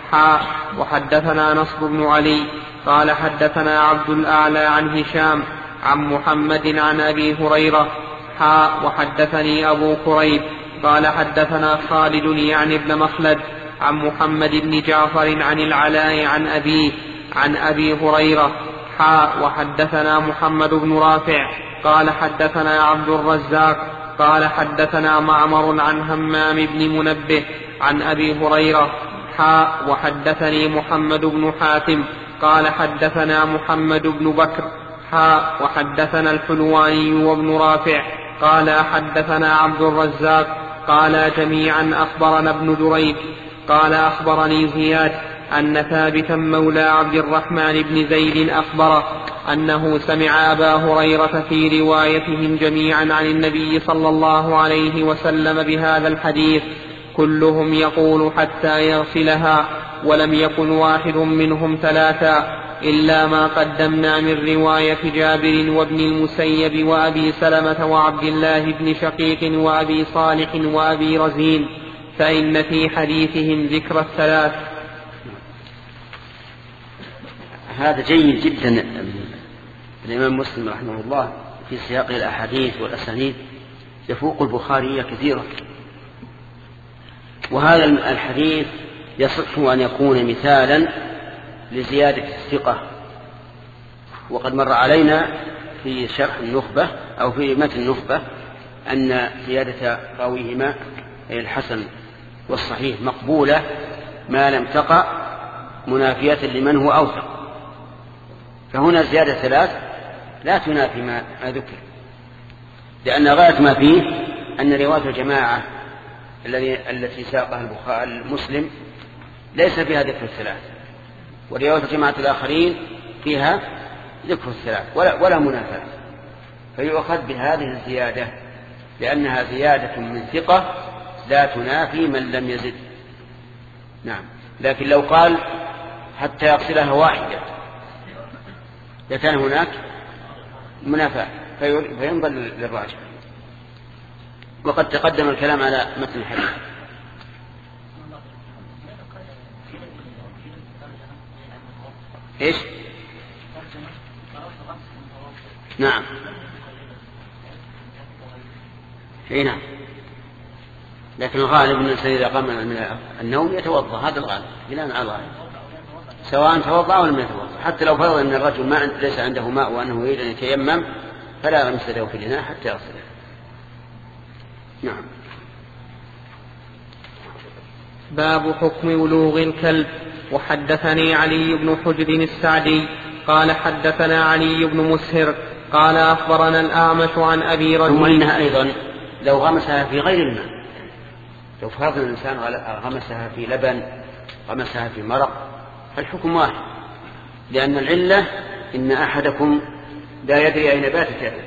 Speaker 1: وحدثنا نصر بن علي قال حدثنا عبد الأعلى عن هشام عن محمد عن أبي هريرة وحدثني أبو كريب قال حدثنا خالد يعني ابن مخلد عن محمد بن جعفر عن العلاء عن أبيه عن أبي هريرة وحدثنا محمد بن رافع قال حدثنا عبد الرزاق قال حدثنا معمر عن همام بن منبه عن أبي هريرة وحدثني محمد بن حاتم قال حدثنا محمد بن بكر وحدثنا الحلواني وابن رافع قال حدثنا عبد الرزاق قال جميعا أخبرنا ابن دريك قال أخبرني زياد أن ثابتا مولى عبد الرحمن بن زيد أخبره أنه سمع أبا هريرة في روايتهم جميعا عن النبي صلى الله عليه وسلم بهذا الحديث كلهم يقول حتى يغسلها ولم يكن واحد منهم ثلاثا إلا ما قدمنا من رواية جابر وابن المسيب وأبي سلمة وعبد الله بن شقيق وأبي صالح وأبي رزين فإن في حديثهم ذكر الثلاث.
Speaker 2: هذا جيد جدا. الإمام مسلم رحمه الله في سياق الأحاديث والأسانيد يفوق البخاري كثيرا، وهذا الحديث يصح أن يكون مثالا لزيادة الثقة. وقد مر علينا في شرح النخبة أو في متن النخبة أن زيادة راويهما الحسن والصحيح مقبولة ما لم تقع منافية لمن هو أوثق. فهنا زيادة ثلاث لا تنافي ما ذكر، لأن غاية ما فيه أن رواية الجماعة التي ساقها البخاري مسلم ليس فيها ذكر الثلاث، ورواية الجماعة الآخرين فيها ذكر الثلاث ولا منافاة، فيؤخذ بهذه الزيادة لأنها زيادة من ثقة لا تنافي من لم يزد. نعم، لكن لو قال حتى يغسلها واحدة لكان هناك منافاة فينظر للراجح. وقد تقدم الكلام على متن الحديث. إيش؟ نعم، نعم، لكن الغالب أن الإنسان إذا قام من النوم يتوضأ، هذا الغالب بناء على الغالب، سواء توضأ أو لم يتوضأ. حتى لو فرض أن الرجل ليس عنده ماء وأنه يريد أن يتيمم فلا غمس له في الإناء حتى يغسله. نعم.
Speaker 1: باب حكم ولوغ الكلب. وحدثني علي بن حجر السعدي قال حدثنا علي بن مسهر قال أخبرنا الأعمش عن أبي رجل.
Speaker 2: ثم إنها أيضا لو غمسها في غير الماء، لو فرض الإنسان غمسها في لبن، غمسها في مرق، فالحكم واحد، لأن العلة إن أحدكم لا يدري أين باتت يده.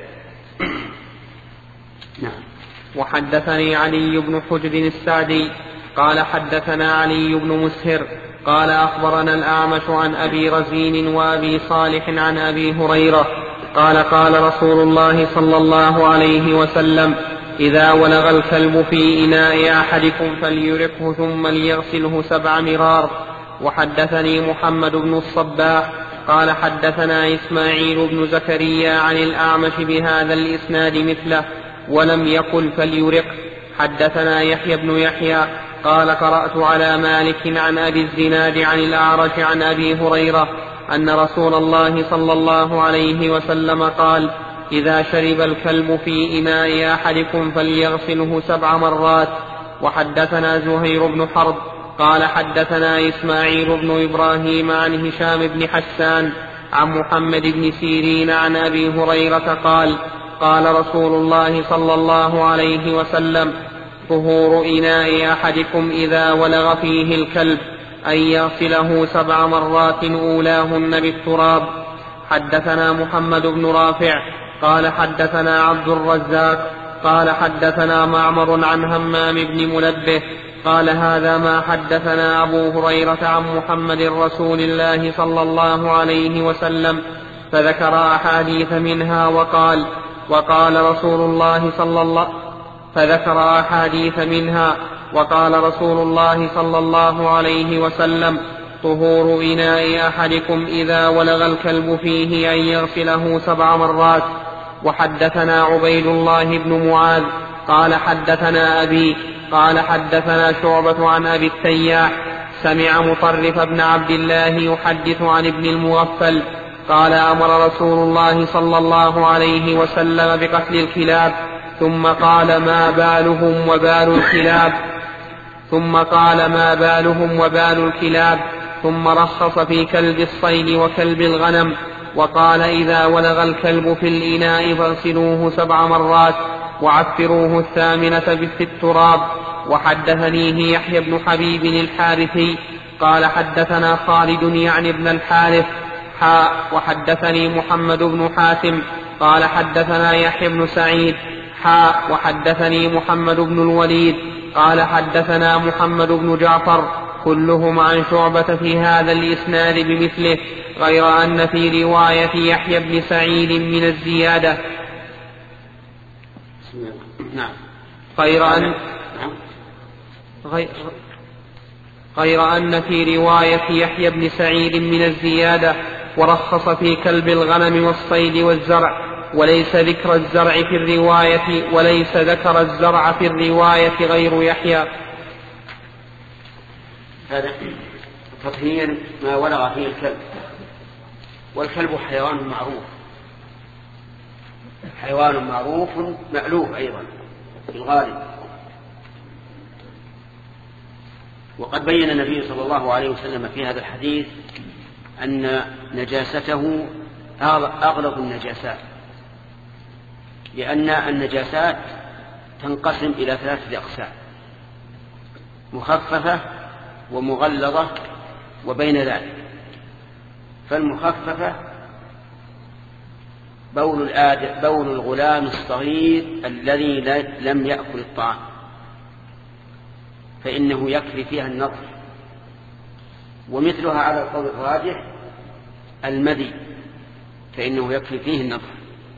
Speaker 2: نعم.
Speaker 1: وحدثني علي بن حجر السعدي قال حدثنا علي بن مسهر قال أخبرنا الأعمش عن أبي رزين وأبي صالح عن أبي هريرة قال قال رسول الله صلى الله عليه وسلم إذا ولغ الكلب في إناء أحدكم فليرقه ثم ليغسله 7 مرار. وحدثني محمد بن الصباح قال حدثنا إسماعيل بن زكريا عن الأعمش بهذا الإسناد مثله ولم يقل فليرق. حدثنا يحيى بن يحيى قال قرأت على مالك عن أبي الزناد عن الأعرج عن أبي هريرة أن رسول الله صلى الله عليه وسلم قال إذا شرب الكلب في إناء أحدكم فليغسله 7 مرات. وحدثنا زهير بن حرب قال حدثنا إسماعيل بن إبراهيم عن هشام بن حسان عن محمد بن سيرين عن أبي هريرة قال قال رسول الله صلى الله عليه وسلم طهور إناء أحدكم إذا ولغ فيه الكلب أن يغسله 7 مرات أولاهن بالتراب. حدثنا محمد بن رافع قال حدثنا عبد الرزاق قال حدثنا معمر عن همام بن منبه قال هذا ما حدثنا أبو هريرة عن محمد رسول الله صلى الله عليه وسلم فذكر أحاديث منها وقال رسول الله صلى الله عليه وسلم طهور إناء أحدكم إذا ولغ الكلب فيه أن يغسله 7 مرات. وحدثنا عبيد الله بن معاذ قال حدثنا أبي قال حدثنا شعبة عن أبي التياح سمع مطرف بن عبد الله يحدث عن ابن المغفل قال أمر رسول الله صلى الله عليه وسلم بقتل الكلاب ثم قال ما بالهم وبال الكلاب ثم رخص في كلب الصيد وكلب الغنم وقال إذا ولغ الكلب في الإناء فاغسلوه 7 مرات وعفروه 8 في التراب. وحدثنيه يحيى بن حبيب الحارثي قال حدثنا خالد يعني ابن الحارث وحدثني محمد بن حاتم قال حدثنا يحيى بن سعيد وحدثني محمد بن الوليد قال حدثنا محمد بن جعفر كلهم عن شعبة في هذا الإسناد بمثله غير أن في رواية يحيى بن سعيد من الزيادة غير أن في رواية يحيى بن سعيد من الزيادة ورخص في كلب الغنم والصيد والزرع وليس ذكر الزرع في الرواية غير يحيى.
Speaker 2: هذا تطهير ما ولغ فيه الكلب. والكلب حيوان معروف مألوف أيضا في الغالب. وقد بين النبي صلى الله عليه وسلم في هذا الحديث أن نجاسته أغلظ النجاسات، لأن النجاسات تنقسم إلى 3 أقسام: مخففة ومغلظة وبين ذلك. فالمخففة بول الغلام الصغير الذي لم يأكل الطعام، فإنه يكفي فيها النظر. ومثلها على القول الراجح المذي، فإنه يكفي فيه النظر.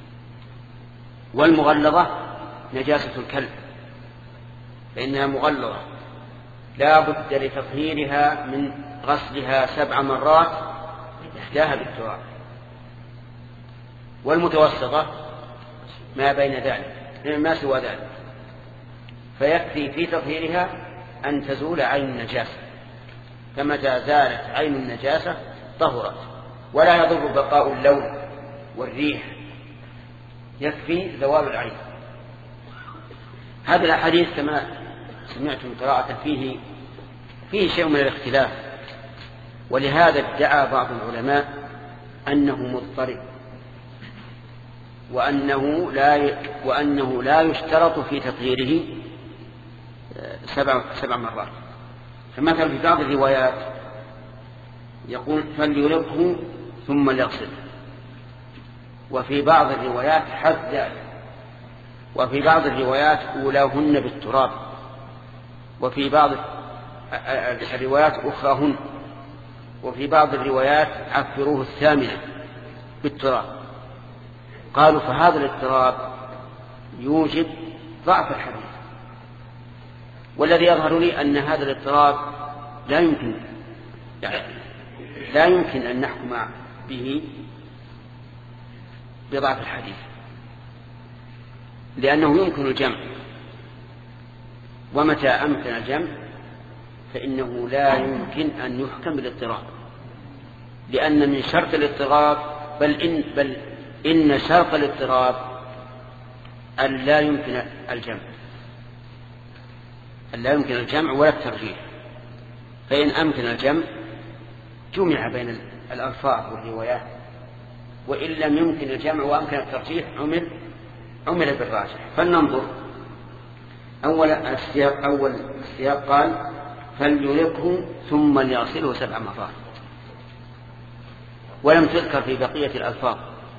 Speaker 2: والمغلظة نجاسة الكلب، فإنها مغلظة لا بد لتطهيرها من غسلها 7 مرات إحداها بالتراب. والمتوسطة ما بين ذلك ما سوى ذلك، فيكفي في تطهيرها أن تزول عين النجاسة، فمتى زالت عين النجاسة طهرت، ولا يضر بقاء اللون والريح، يكفي زوال العين. هذا الحديث كما سمعتم قراءة فيه شيء من الاختلاف، ولهذا ادعى بعض العلماء أنه مضطرب، وأنه لا يشترط في تطهيره 7 مرات. فمثلا في بعض الروايات يقول فليلقه ثم ليغسله، وفي بعض الروايات حذف ذلك، وفي بعض الروايات أولاهن بالتراب، وفي بعض الروايات أخراهن، وفي بعض الروايات عفروه 8 بالتراب. قالوا فهذا الاضطراب يوجب ضعف الحديث، والذي يظهر لي أن هذا الاضطراب لا يمكن أن نحكم به بضعف الحديث، لأنه يمكن الجمع، ومتى أمكن الجمع فإنه لا يمكن أن يحكم بالاضطراب، لأن من شرط الاضطراب بل إن شرط الاضطراب أن لا يمكن الجمع ولا الترجيح. فإن أمكن الجمع جمع بين الألفاظ والروايات، وإن لم يمكن الجمع وأمكن الترجيح عمل بالراجح. فلننظر أول السياق قال فليلقه ثم ليغسله 7 مرات، ولم تذكر في بقية الألفاظ.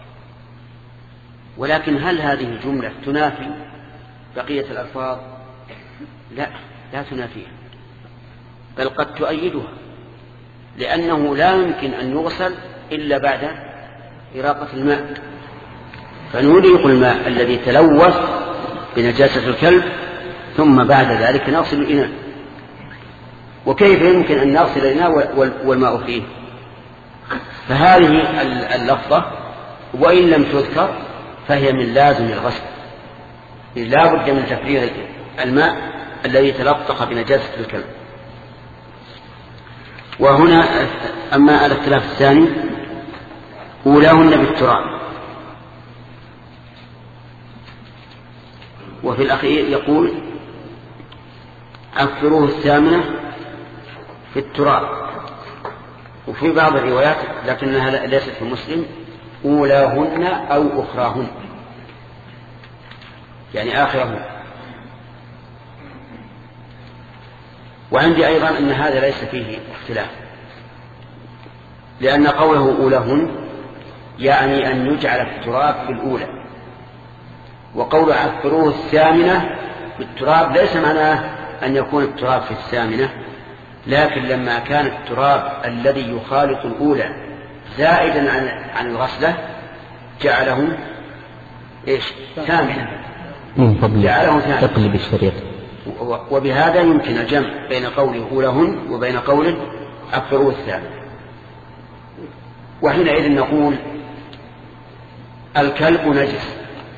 Speaker 2: ولكن هل هذه الجملة تنافي بقية الألفاظ؟ لا تنافيها، بل قد تؤيدها، لأنه لا يمكن أن يغسل إلا بعد إراقة الماء، فنريق الماء الذي تلوث بنجاسة الكلب ثم بعد ذلك نغسل الإناء. وكيف يمكن أن نغسل الإناء والماء فيه؟ فهذه اللفظة وإن لم تذكر فهي من لازم الغسل، لا بد من تفريغ الماء الذي تلطخ بنجاسة الكلب. وهنا أما الاختلاف الثاني أولاهن بالتراب، وفي الأخير يقول أكثروه الثامنة في التراب. وفي بعض الروايات لكنها ليست في مسلم أولاهن أو أخراهن، يعني آخرهن. وعندي أيضا أن هذا ليس فيه اختلاف، لأن قوله أولاهن يعني أن يجعل في التراب في الأولى، وقول أكثروه الثامنة في التراب ليس معناه أن يكون التراب في الثامنة، لكن لما كان التراب الذي يخالط الأولى زائدا عن الغسلة جعله ثامنة، جعله ثامنة. وبهذا يمكن الجمع بين قوله أولهن وبين قوله أكثروه الثامنة. وحينئذ نقول الكلب نجس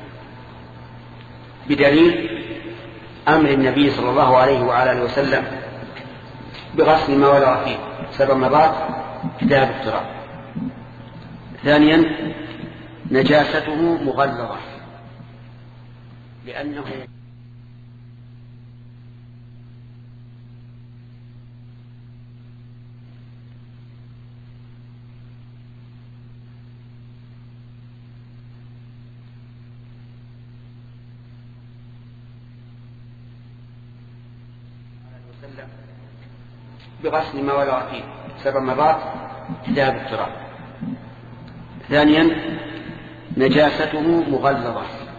Speaker 2: بدليل أمر النبي صلى الله عليه وعلى آله وسلم بغسل ما ولغ فيه 7 مرات كتاب التراب. ثانيا نجاسته مغلظة، لأنه بغسل ما ولغ فيه 7 مرات كتاب التراب. ثانيا نجاسته مغلظة،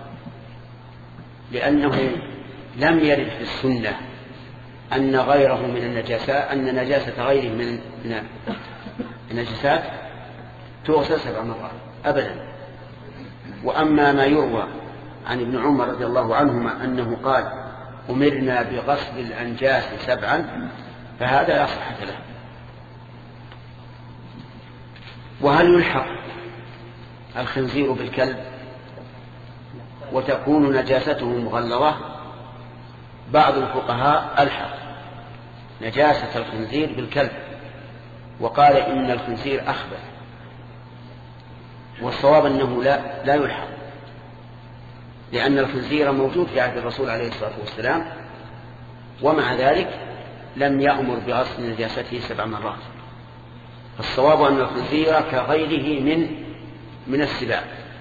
Speaker 2: لأنه لم يرد في السنة أن غيره من النجاسات، أن نجاسة غيره من النجاسات تغسل 7 مرات أبدا. وأما ما يروى عن ابن عمر رضي الله عنهما أنه قال أمرنا بغسل الأنجاس 7، فهذا لا صحة له. وهل يلحق الخنزير بالكلب وتكون نجاسته مغلظة؟ بعض الفقهاء ألحق نجاسة الخنزير بالكلب وقال إن الخنزير أخبث، والصواب أنه لا يلحق، لأن الخنزير موجود في عهد الرسول عليه الصلاة والسلام، ومع ذلك لم يأمر بغسل نجاسته 7 مرات. فالصواب أن الخنزير كغيره من السباع.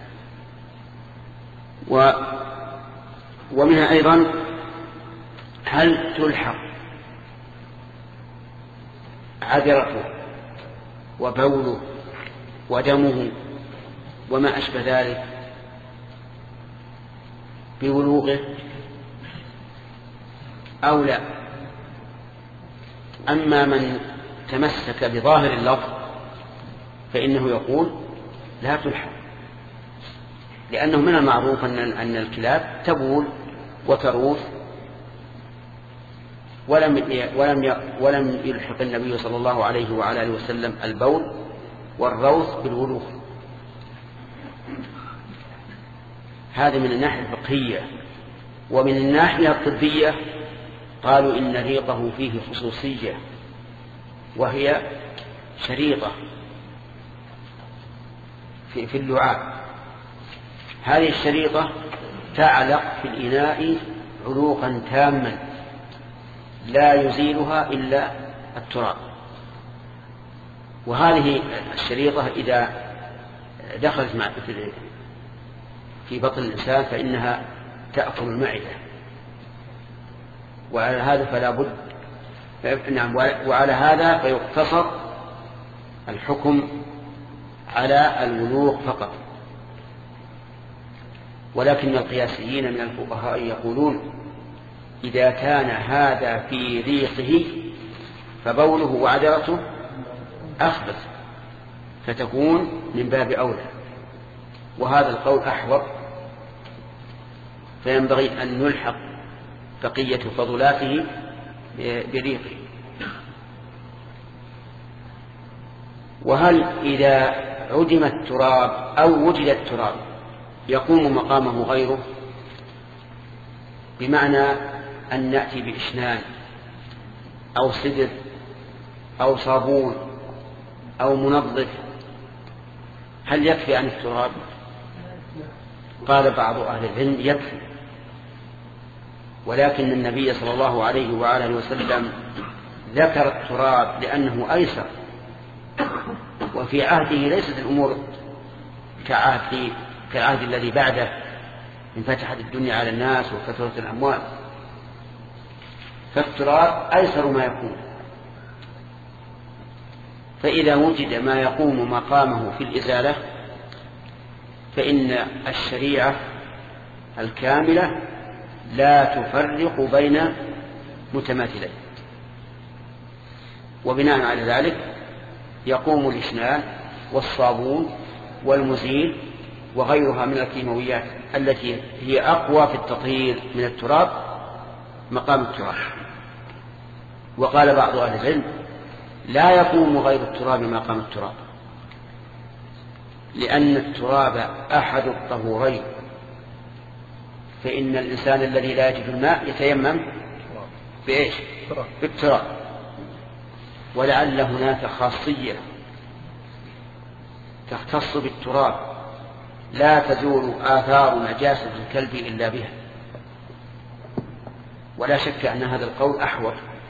Speaker 2: ومنها أيضا هل تلحق عذرته وبوله ودمه وما أشبه ذلك بولوغه أو لا؟ أما من تمسك بظاهر اللفظ فإنه يقول لا تلحق، لأنه من المعروف أن الكلاب تبول وتروث، ولم يلحق النبي صلى الله عليه وعلى آله وسلم البول والروث بالولوغ. هذا من الناحية الفقهية. ومن الناحية الطبية قالوا إن ريقه فيه خصوصية، وهي شريطة في اللعاب. هذه الشريطة تعلق في الإناء علوقا تاما لا يزيلها إلا التراب. وهذه الشريطة إذا دخلت في بطن الإنسان فإنها تأكل المعدة، وعلى هذا فلا بد وعلى هذا فيقتصر الحكم على الولوغ فقط. ولكن القياسيين من الفقهاء يقولون إذا كان هذا في ريقه فبوله وعذرته أخبث، فتكون من باب أولى، وهذا القول أحوط، فينبغي أن نلحق بقية فضلاته بريقه. وهل إذا عدم التراب أو وجد التراب يقوم مقامه غيره؟ بمعنى أن نأتي بإشنان أو سدر أو صابون أو منظف، هل يكفي عن التراب؟ قال بعض أهل العلم يكفي، ولكن النبي صلى الله عليه وآله وسلم ذكر التراب لأنه أيسر، وفي عهده ليست الأمور كعهد الذي بعده انفتحت الدنيا على الناس وكثرة الأموال، فالتراب أيسر ما يكون. فإذا وجد ما يقوم مقامه في الإزالة فإن الشريعة الكاملة لا تفرق بين متماثلين، وبناء على ذلك يقوم الإشنان والصابون والمزيل وغيرها من الكيماويات التي هي أقوى في التطهير من التراب مقام التراب. وقال بعض أهل العلم لا يقوم غير التراب مقام التراب، لأن التراب أحد الطهورين، فإن الإنسان الذي لا يجد الماء يتيمم بإيش؟ بالتراب. ولعل هناك خاصية تختص بالتراب لا تزول آثار نجاسة الكلب إلا بها، ولا شك أن هذا القول أحوط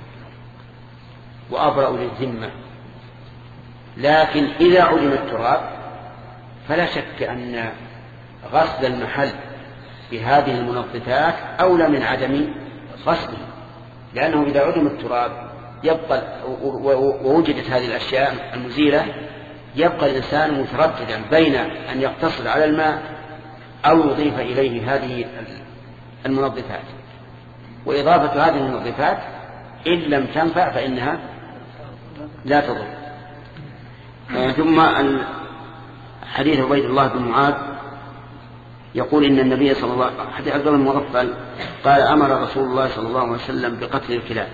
Speaker 2: وأبرأ للذمة. لكن إذا علم التراب فلا شك أن غسل المحل بهذه المنظفات أولى من عدم غسله، لأنه إذا علم التراب يبقى ووجدت هذه الأشياء المزيلة يبقى الإنسان مترددا بين أن يقتصر على الماء أو يضيف إليه هذه المنظفات، وإضافة هذه المنظفات إن لم تنفع فإنها لا تضر. ثم حديث عبيد الله بن معاذ يقول إن النبي صلى الله عليه وسلم حديث عبد الله المغفل قال أمر رسول الله صلى الله عليه وسلم بقتل الكلاب،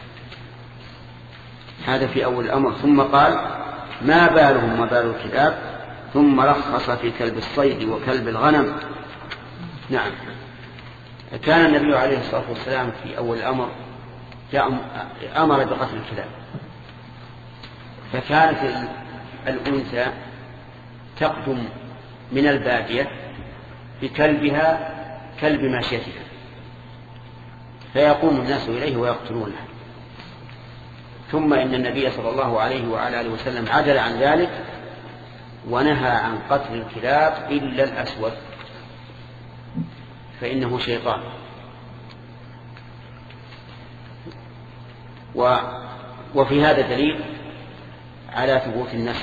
Speaker 2: هذا في أول الأمر، ثم قال ما بالهم وبال الكلاب، ثم رخص في كلب الصيد وكلب الغنم. نعم، كان النبي عليه الصلاة والسلام في أول الأمر أمر بقتل الكلاب، فكانت الأنثى تقدم من البادية بكلبها كلب ماشيتها، فيقوم الناس إليه ويقتلونه. ثم إن النبي صلى الله عليه وعلى آله وسلم عدل عن ذلك ونهى عن قتل الكلاب إلا الأسود فإنه شيطان. وفي هذا دليل على ثبوت النسخ،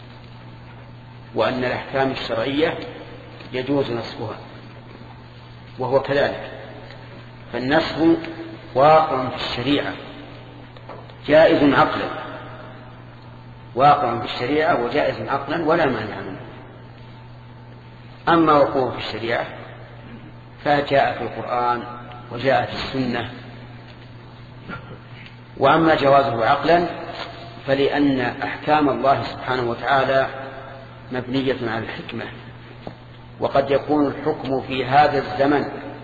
Speaker 2: وأن الأحكام الشرعية يجوز نسخها، وهو كذلك، فالنسخ واقع في الشريعة جائز عقلا، واقع في الشريعة وجائز عقلا ولا مانع منه. أما وقوعه في الشريعة فجاء في القرآن وجاء في السنة، وأما جوازه عقلا فلأن أحكام الله سبحانه وتعالى مبنية على الحكمة، وقد يكون الحكم في هذا الزمن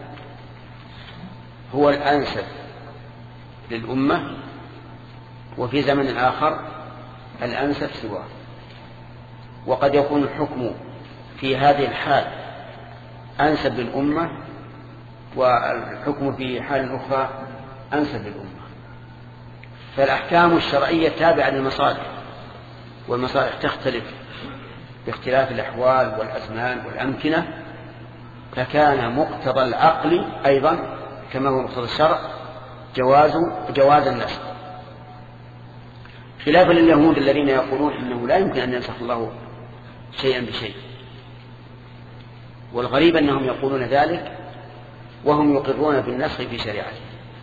Speaker 2: هو الأنسب للأمة، وفي زمن آخر الأنسب سواه، وقد يكون الحكم في هذه الحال أنسب للأمة والحكم في حال أخرى أنسب للأمة. فالأحكام الشرعية تابعة للمصالح، والمصالح تختلف باختلاف الأحوال والأزمان والأمكنة، فكان مقتضى العقل أيضا كما هو مقتضى الشرع جواز النسخ، خلافا لليهود الذين يقولون إنه لا يمكن أن ينسخ الله شيئا بشيء. والغريب أنهم يقولون ذلك وهم يقرون بالنسخ في شريعته.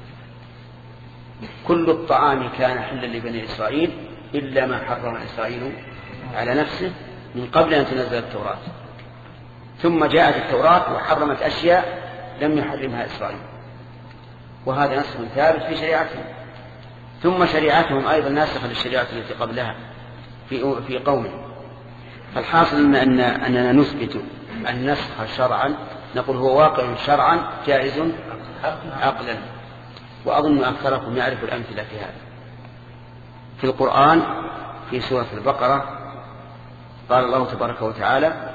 Speaker 2: كل الطعام كان حلا لبني إسرائيل إلا ما حرم إسرائيل على نفسه من قبل أن تنزل التوراة، ثم جاءت التوراة وحرمت أشياء لم يحرمها إسرائيل، وهذا نسخ ثابت في شريعتهم. ثم شريعتهم أيضا ناسخة للشريعة التي قبلها، في قومه. فالحاصل أننا نثبت النسخ شرعا، نقول هو واقع شرعا جائز عقلا، وأظن أكثركم يعرف الأمثلة في هذا. في القرآن في سورة البقرة قال الله تبارك وتعالى: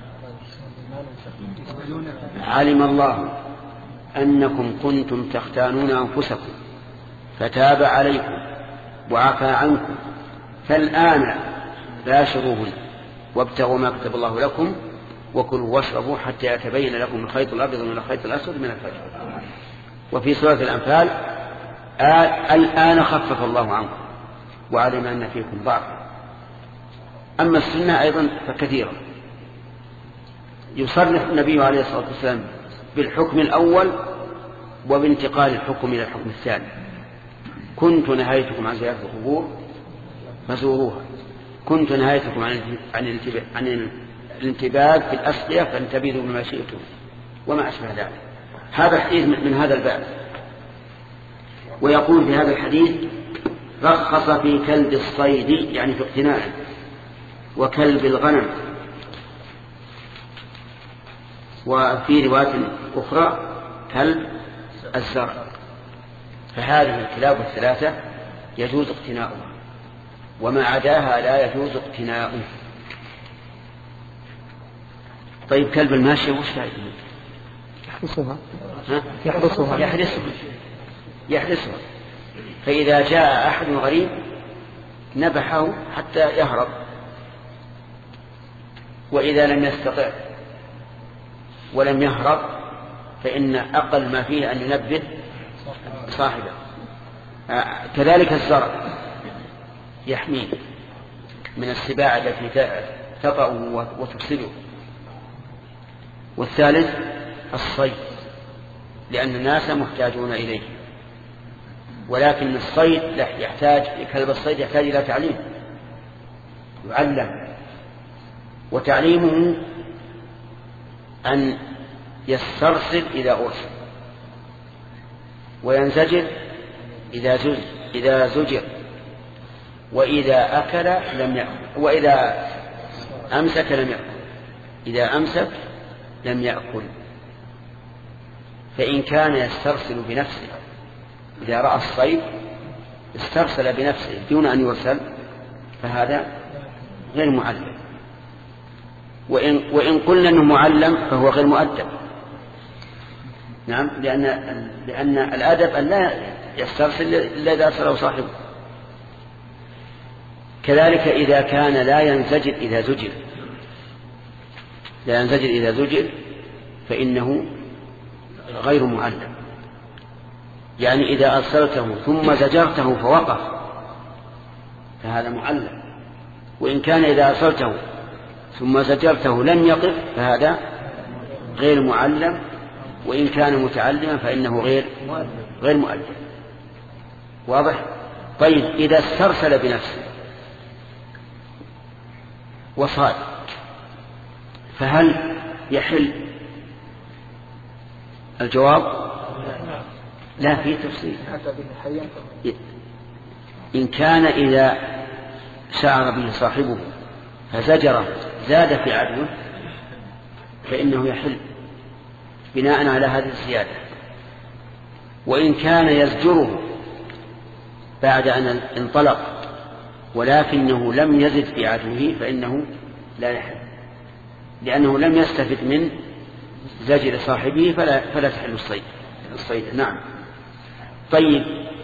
Speaker 2: علم الله أنكم كنتم تختانون أنفسكم فتاب عليكم وعفى عنكم فالآن باشروهن وابتغوا ما كتب الله لكم وكلوا واشربوا حتى يتبين لكم الخيط الأبيض من الخيط الأسود من الفجر. وفي سورة الأنفال: الآن خفف الله عنكم وعلم أن فيكم ضعفا. أما السنة أيضا فكثيرا، يصرح النبي عليه الصلاة والسلام بالحكم الأول وبانتقال الحكم إلى الحكم الثاني: كنت نهيتكم عن زيارة القبور فزوروها، كنت نهيتكم عن الانتباذ في الأسقية فانتبذوا بما شئتم، وما أشبه ذلك. هذا حديث من هذا الباب. ويقول في هذا الحديث: رخص في كلب الصيد يعني في اقتناعه، وكلب الغنم. وفي رواية أخرى كلب الزرع. فهذه الكلاب الثلاثة يجوز اقتناؤها، وما عداها لا يجوز اقتناؤه. طيب كلب الماشية وش فائدته؟ يحرسها. فإذا جاء أحد غريب نبحه حتى يهرب، وإذا لم يستطع ولم يهرب فإن أقل ما فيه أن ينبه صاحبه. كذلك الزرع يحميه من السباع التي تطأ وتفسده. والثالث الصيد، لأن الناس محتاجون إليه، ولكن الصيد كلب الصيد يحتاج إلى تعليم، يعلم. وتعليمه أن يسترسل إذا أرسل، وينزجر إذا زجر، وإذا أكل لم يأكل، وإذا أمسك لم يأكل. إذا أمسك لم يأكل. فإن كان يسترسل بنفسه، إذا رأى الصيد استرسل بنفسه دون أن يرسل، فهذا غير معلم. وإن قلنا أنه معلم فهو غير مؤدب. نعم، لأن الأدب أن لا يسترسل إلا إذا أرسله صاحبه. كذلك إذا كان لا ينزجر إذا زجر فإنه غير معلم. يعني إذا أرسلته ثم زجرته فوقف فهذا معلم، وإن كان إذا أرسلته ثم زجرته لم يقف فهذا غير معلم، وإن كان متعلما فإنه غير مؤدب. واضح؟ طيب إذا استرسل بنفسه وصاد فهل يحل؟ الجواب لا، في تفصيل. إن كان إذا شعر به صاحبه فزجره زاد في عدوه فإنه يحل بناء على هذه الزيادة. وإن كان يزجره بعد أن انطلق ولكنه لم يزد في عدوه فإنه لا يحل، لأنه لم يستفد من زجر صاحبه فلا تحل الصيد. نعم. طيب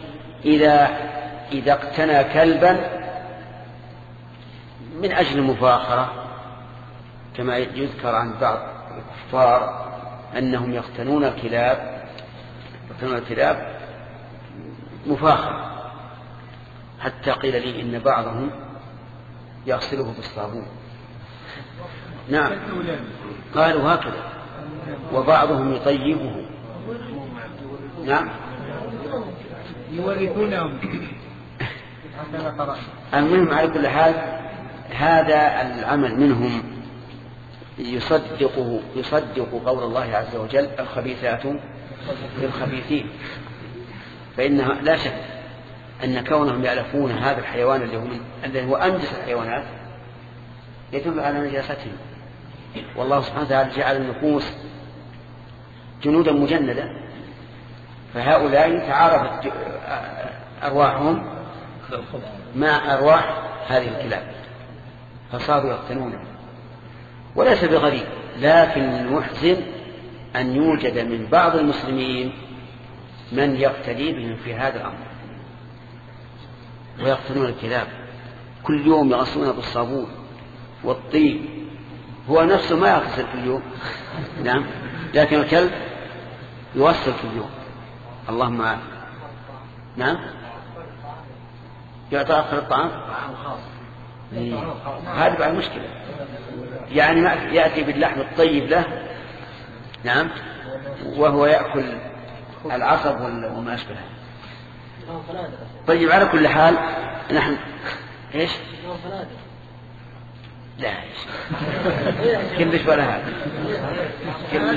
Speaker 2: إذا اقتنى كلبا من أجل المفاخرة، كما يذكر عن بعض الكفار أنهم يقتنون الكلاب مفاخرة، حتى قيل لي إن بعضهم يغسله بالصابون. نعم، قالوا هكذا، وبعضهم يطيبه. نعم،
Speaker 3: يورثونهم.
Speaker 2: المهم على كل حال هذا العمل منهم يصدق قول الله عز وجل: الخبيثات للخبيثين. فإنها لا شك أن كونهم يألفون هذا الحيوان الذي هو أنجس الحيوانات يدل على نجاستهم. والله سبحانه وتعالى جعل النفوس جنودا مجندة، فهؤلاء تعارفت أرواحهم مع أرواح هذه الكلاب فصاروا يقتنونه. وليس بغريب، لكن المحزن أن يوجد من بعض المسلمين من يقتدي بهم في هذا الأمر ويقتلون الكلاب، كل يوم يغسلون بالصابون والطيب، هو نفسه ما يغسل كل يوم نعم، لكن الكلب يغسل كل يوم. اللهم عافية. نعم، يعطى آخر الطعام هذا بعد مشكلة، يعني ما يأتي باللحم الطيب له نعم وهو يأكل العصب وما أشبه. طيب على كل حال نحن إيش لا كلش ولا هذا كلش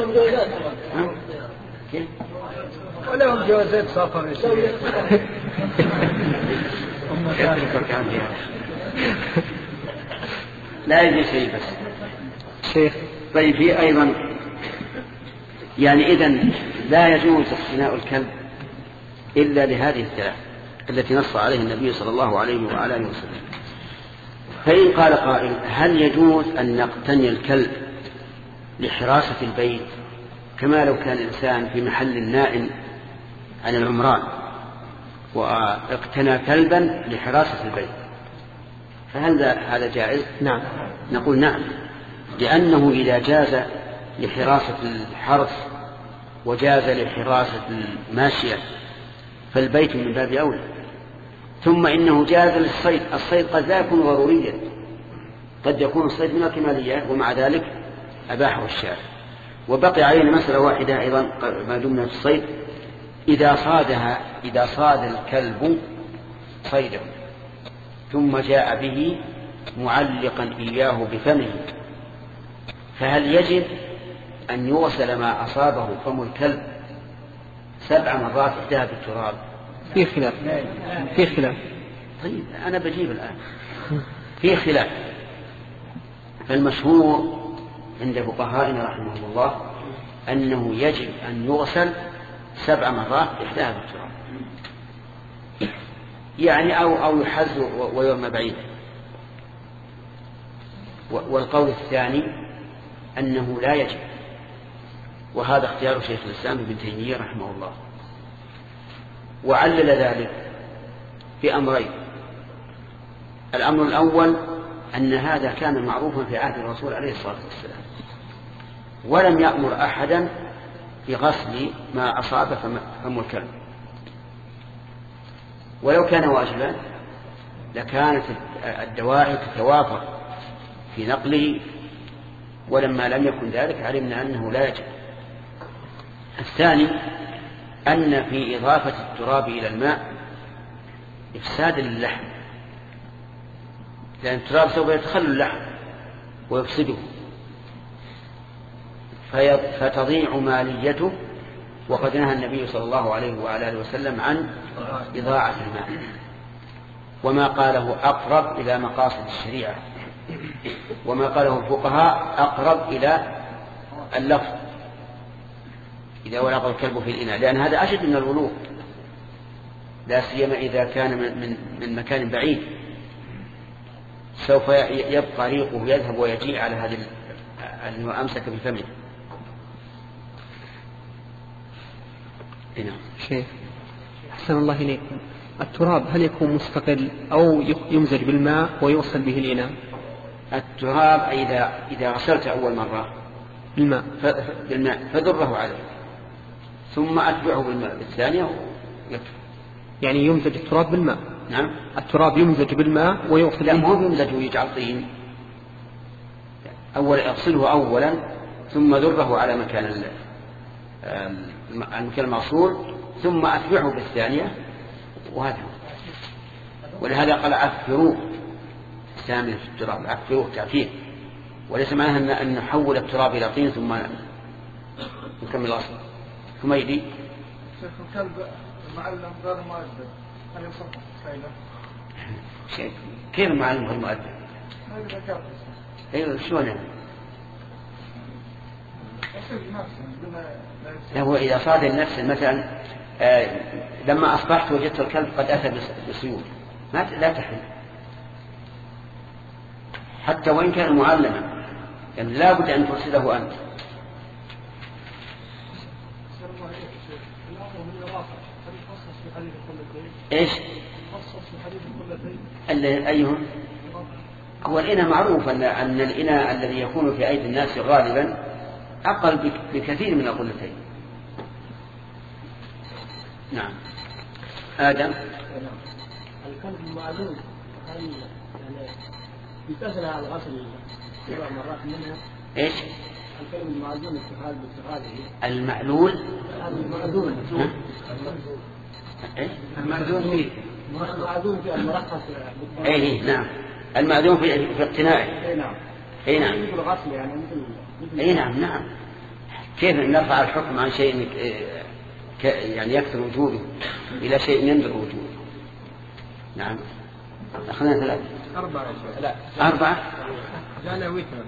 Speaker 3: ولا هم جوازات سفر يا شيخ.
Speaker 2: لا يجي شيء بس
Speaker 1: شيخ.
Speaker 2: طيب في أيضا يعني إذن لا يجوز اقتناء الكلب إلا لهذه الثلاث التي نص عليه النبي صلى الله عليه وعلى آله وسلم. فإن قال قائل هل يجوز أن نقتني الكلب لحراسة البيت كما لو كان الإنسان في محل نائم عن العمران واقتنى كلبا لحراسة البيت، فهل هذا جائز؟
Speaker 1: نعم.
Speaker 2: نقول نعم، لأنه إذا جاز لحراسة الحرث وجاز لحراسة الماشية فالبيت من باب أولى. ثم إنه جاز للصيد، الصيد قد لا يكون ضروريا، قد يكون الصيد من الكماليات ومع ذلك أباحه الشارع. وبقي علينا مسألة واحدة أيضا ما دمنا في الصيد، إذا صاد الكلب صيده ثم جاء به معلقا إياه بفمه، فهل يجب أن يغسل ما أصابه فم الكلب 7 مرات إحداها بالتراب؟
Speaker 1: في خلاف.
Speaker 2: طيب أنا بجيب الآن في خلاف. فالمشهور عند فقهائنا رحمه الله أنه يجب أن يغسل 7 مرات إحداها بالتراب، يعني أو يحز ويرمى بعيدا. والقول الثاني أنه لا يجب، وهذا اختيار شيخ الإسلام ابن تيمية رحمه الله. وعلل ذلك بأمرين: الأمر الأول أن هذا كان معروفا في عهد الرسول عليه الصلاة والسلام، ولم يأمر أحدا بغسل ما أصاب فم الكلب، ولو كان واجبا لكانت الدواعي تتوافر في نقله، ولما لم يكن ذلك علمنا أنه لا يجب. الثاني أن في إضافة التراب إلى الماء إفساد للحم، لأن التراب سوف يتخلل اللحم ويفسده فتضيع ماليته، وقد نهى النبي صلى الله عليه وعلى آله وسلم عن إضاعة الماء، وما قاله أقرب إلى مقاصد الشريعة، وما قاله الفقهاء أقرب إلى اللفظ إذا ولغ الكلب في الإناء، لأن هذا أشد من الولوغ، لا سيما إذا كان من مكان بعيد سوف يبقى ريقه يذهب ويجيء على هذا أنه أمسك بفمه.
Speaker 1: نعم. شيخ أحسن الله إليكم، التراب هل يكون مستقل أو يمزج بالماء ويوصل به الإناء؟
Speaker 2: التراب إذا غسلت أول مرة
Speaker 1: بالماء
Speaker 2: فدره عليه ثم أتبعه بالماء بالثانية يكفي.
Speaker 1: يعني يمزج التراب بالماء؟
Speaker 2: نعم،
Speaker 1: التراب يمزج بالماء ويوصل به.
Speaker 2: لا، ما هو يمزج ويجعل طين، أول يغسله أولا ثم دره على مكان المكان المغسول ثم أتبعه بالثانية، وهذا. ولهذا قال عفروه استعمل في التراب، عفروه تعفير، وليس معناها أن نحول التراب إلى طين ثم نكمل الغسل. ثم يدي
Speaker 3: شيخ الكلب معلم غير مؤدب
Speaker 2: كيف معلم المؤذن؟ ايوه شلون يعني؟ هو إذا صاد النفس مثلا لما أصبحت وجدت الكلب قد أتى بسيول لا تحل حتى وإن كان معلما، يعني لا بد أن ترسله أنت. إيش؟ أيهم؟ هو الإناء معروف أن الإناء الذي يكون في أيدي الناس غالبا أقل بكثير من القلتين. نعم. آدم.
Speaker 3: الكلب المعلول هل يعني يتصل على الغسل 7 مرات منها؟
Speaker 2: إيش؟
Speaker 3: الكلب المعلول اتخاذه
Speaker 2: المعلول؟
Speaker 3: المعلول.
Speaker 2: إيش؟
Speaker 3: المعلول فيه. المعلول في المرخص.
Speaker 2: إيه نعم. المعلول في اقتنائه.
Speaker 3: إيه نعم.
Speaker 2: إيه نعم.
Speaker 3: مثل الغسل يعني مثل.
Speaker 2: إيه نعم. كيف نرفع الحكم عن شيء يعني يكثر وجوده إلى شيء يندر وجوده؟ نعم. أخذنا 3.
Speaker 3: 4
Speaker 2: لا 4.
Speaker 3: لا ويتر.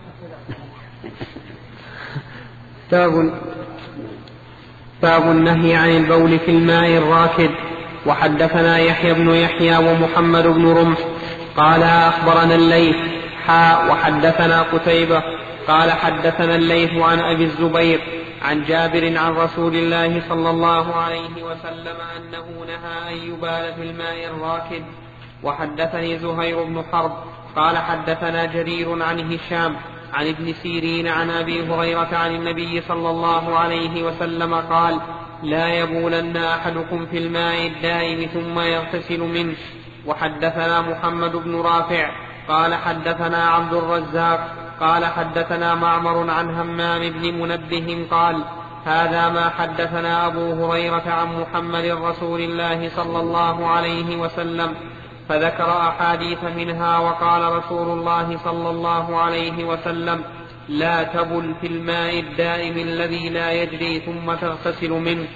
Speaker 1: باب النهي عن البول في الماء الراكد. وحدثنا يحيى بن يحيى ومحمد بن رمح قال أخبرنا الليث وحدثنا قتيبة قال حدثنا الليث عن أبي الزبير عن جابر عن رسول الله صلى الله عليه وسلم أنه نهى أن يبال في الماء الراكد. وحدثني زهير بن حرب قال حدثنا جرير عن هشام عن ابن سيرين عن أبي هريرة عن النبي صلى الله عليه وسلم قال لا يبولن أحدكم في الماء الدائم ثم يغتسل منه. وحدثنا محمد بن رافع قال حدثنا عبد الرزاق قال حدثنا معمر عن همام بن منبه قال هذا ما حدثنا أبو هريرة عن محمد رسول الله صلى الله عليه وسلم، فذكر أحاديث منها وقال رسول الله صلى الله عليه وسلم لا تبل في الماء الدائم الذي لا يجري ثم تغتسل منه.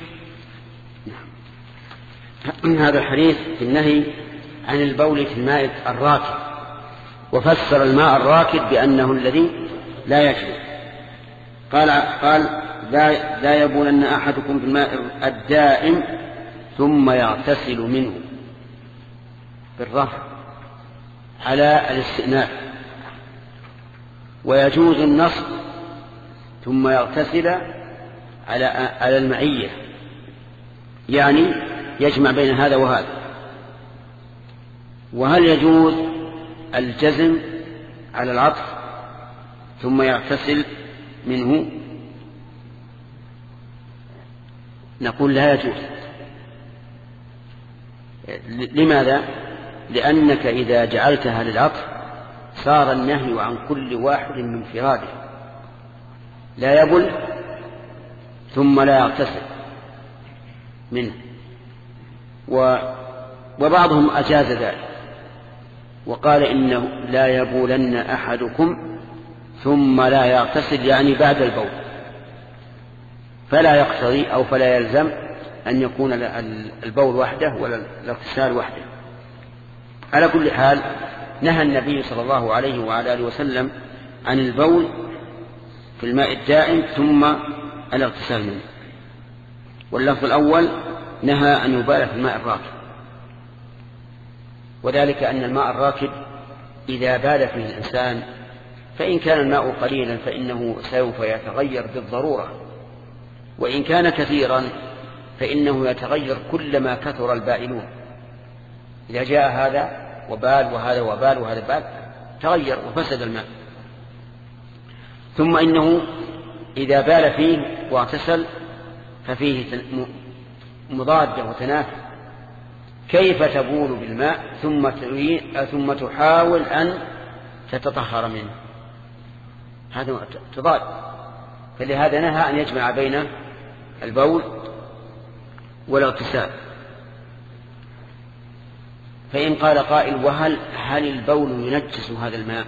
Speaker 2: هذا الحديث في النهي عن البول في الماء الراكد، وفسر الماء الراكد بأنه الذي لا يجري. قال لا يبولن أحدكم في الماء الدائم ثم يغتسل منه بالرفع على الاستئناف، ويجوز النصب ثم يغتسل على المعية، يعني يجمع بين هذا وهذا. وهل يجوز الجزم على العطف ثم يغتسل منه؟ نقول لا يجوز. لماذا؟ لأنك إذا جعلتها للعطف صار النهي عن كل واحد من فراده، لا يبل ثم لا يغتسل منه. وبعضهم أجاز ذلك وقال إنه لا يبولن أحدكم ثم لا يغتسل، يعني بعد البول، فلا يقتضي أو فلا يلزم أن يكون البول وحده ولا الاغتسال وحده. على كل حال نهى النبي صلى الله عليه وعلى آله وسلم عن البول في الماء الدائم ثم الاغتسال منه. واللفظ الأول نهى أن يبال في الماء الراكد، وذلك أن الماء الراكد إذا بال فيه الإنسان فإن كان الماء قليلا فإنه سوف يتغير بالضرورة، وإن كان كثيرا فإنه يتغير كلما كثر البائلون. إذا جاء هذا وبال وهذا وبال وهذا بال تغير وفسد الماء. ثم إنه إذا بال فيه واغتسل ففيه مضادة وتنافي. كيف تبول بالماء ثم تحاول أن تتطهر منه؟ هذا تضاد. فلهذا نهى أن يجمع بين البول والاغتسال. فإن قال قائل هل البول ينجس هذا الماء؟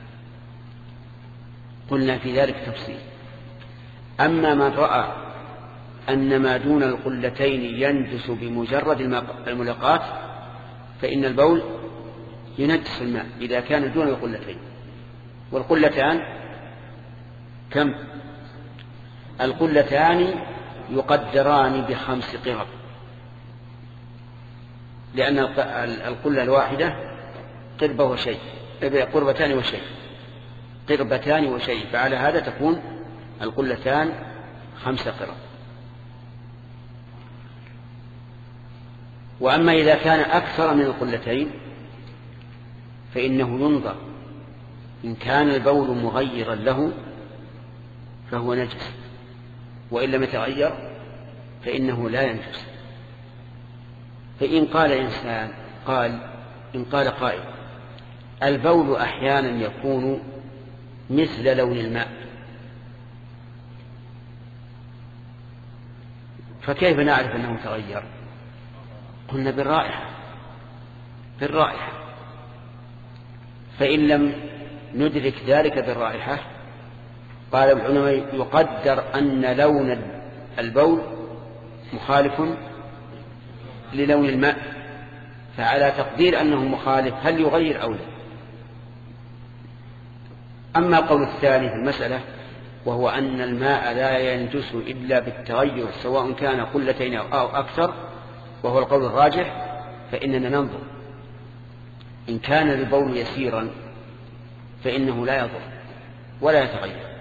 Speaker 2: قلنا في ذلك تفصيل. أما من رأى أن ما دون القلتين ينجس بمجرد الملاقاة فإن البول ينجس الماء إذا كان دون القلتين. والقلتان كم؟ القلتان يقدران ب5 قرب، لأن القلة الواحدة قربة وشيء، قربتان وشيء، قربتان وشيء، فعلى هذا تكون القلتان 5 قرب. وأما إذا كان أكثر من القلتين فإنه ينظر، إن كان البول مغيرا له فهو نجس، وإن لم يتغير فإنه لا ينجس. فإن قال إنسان إن قال قائل البول أحيانا يكون مثل لون الماء، فكيف نعرف أنه تغير؟ قلنا بالرائحة، فإن لم ندرك ذلك بالرائحة قال العلماء يقدر أن لون البول مخالف للون الماء، فعلى تقدير أنه مخالف هل يغير أو لا. أما القول الثاني في المسألة وهو أن الماء لا ينجس إلا بالتغير سواء كان قلتين أو أكثر، وهو القول الراجح، فإننا ننظر إن كان البول يسيرا فإنه لا يضر ولا يتغير،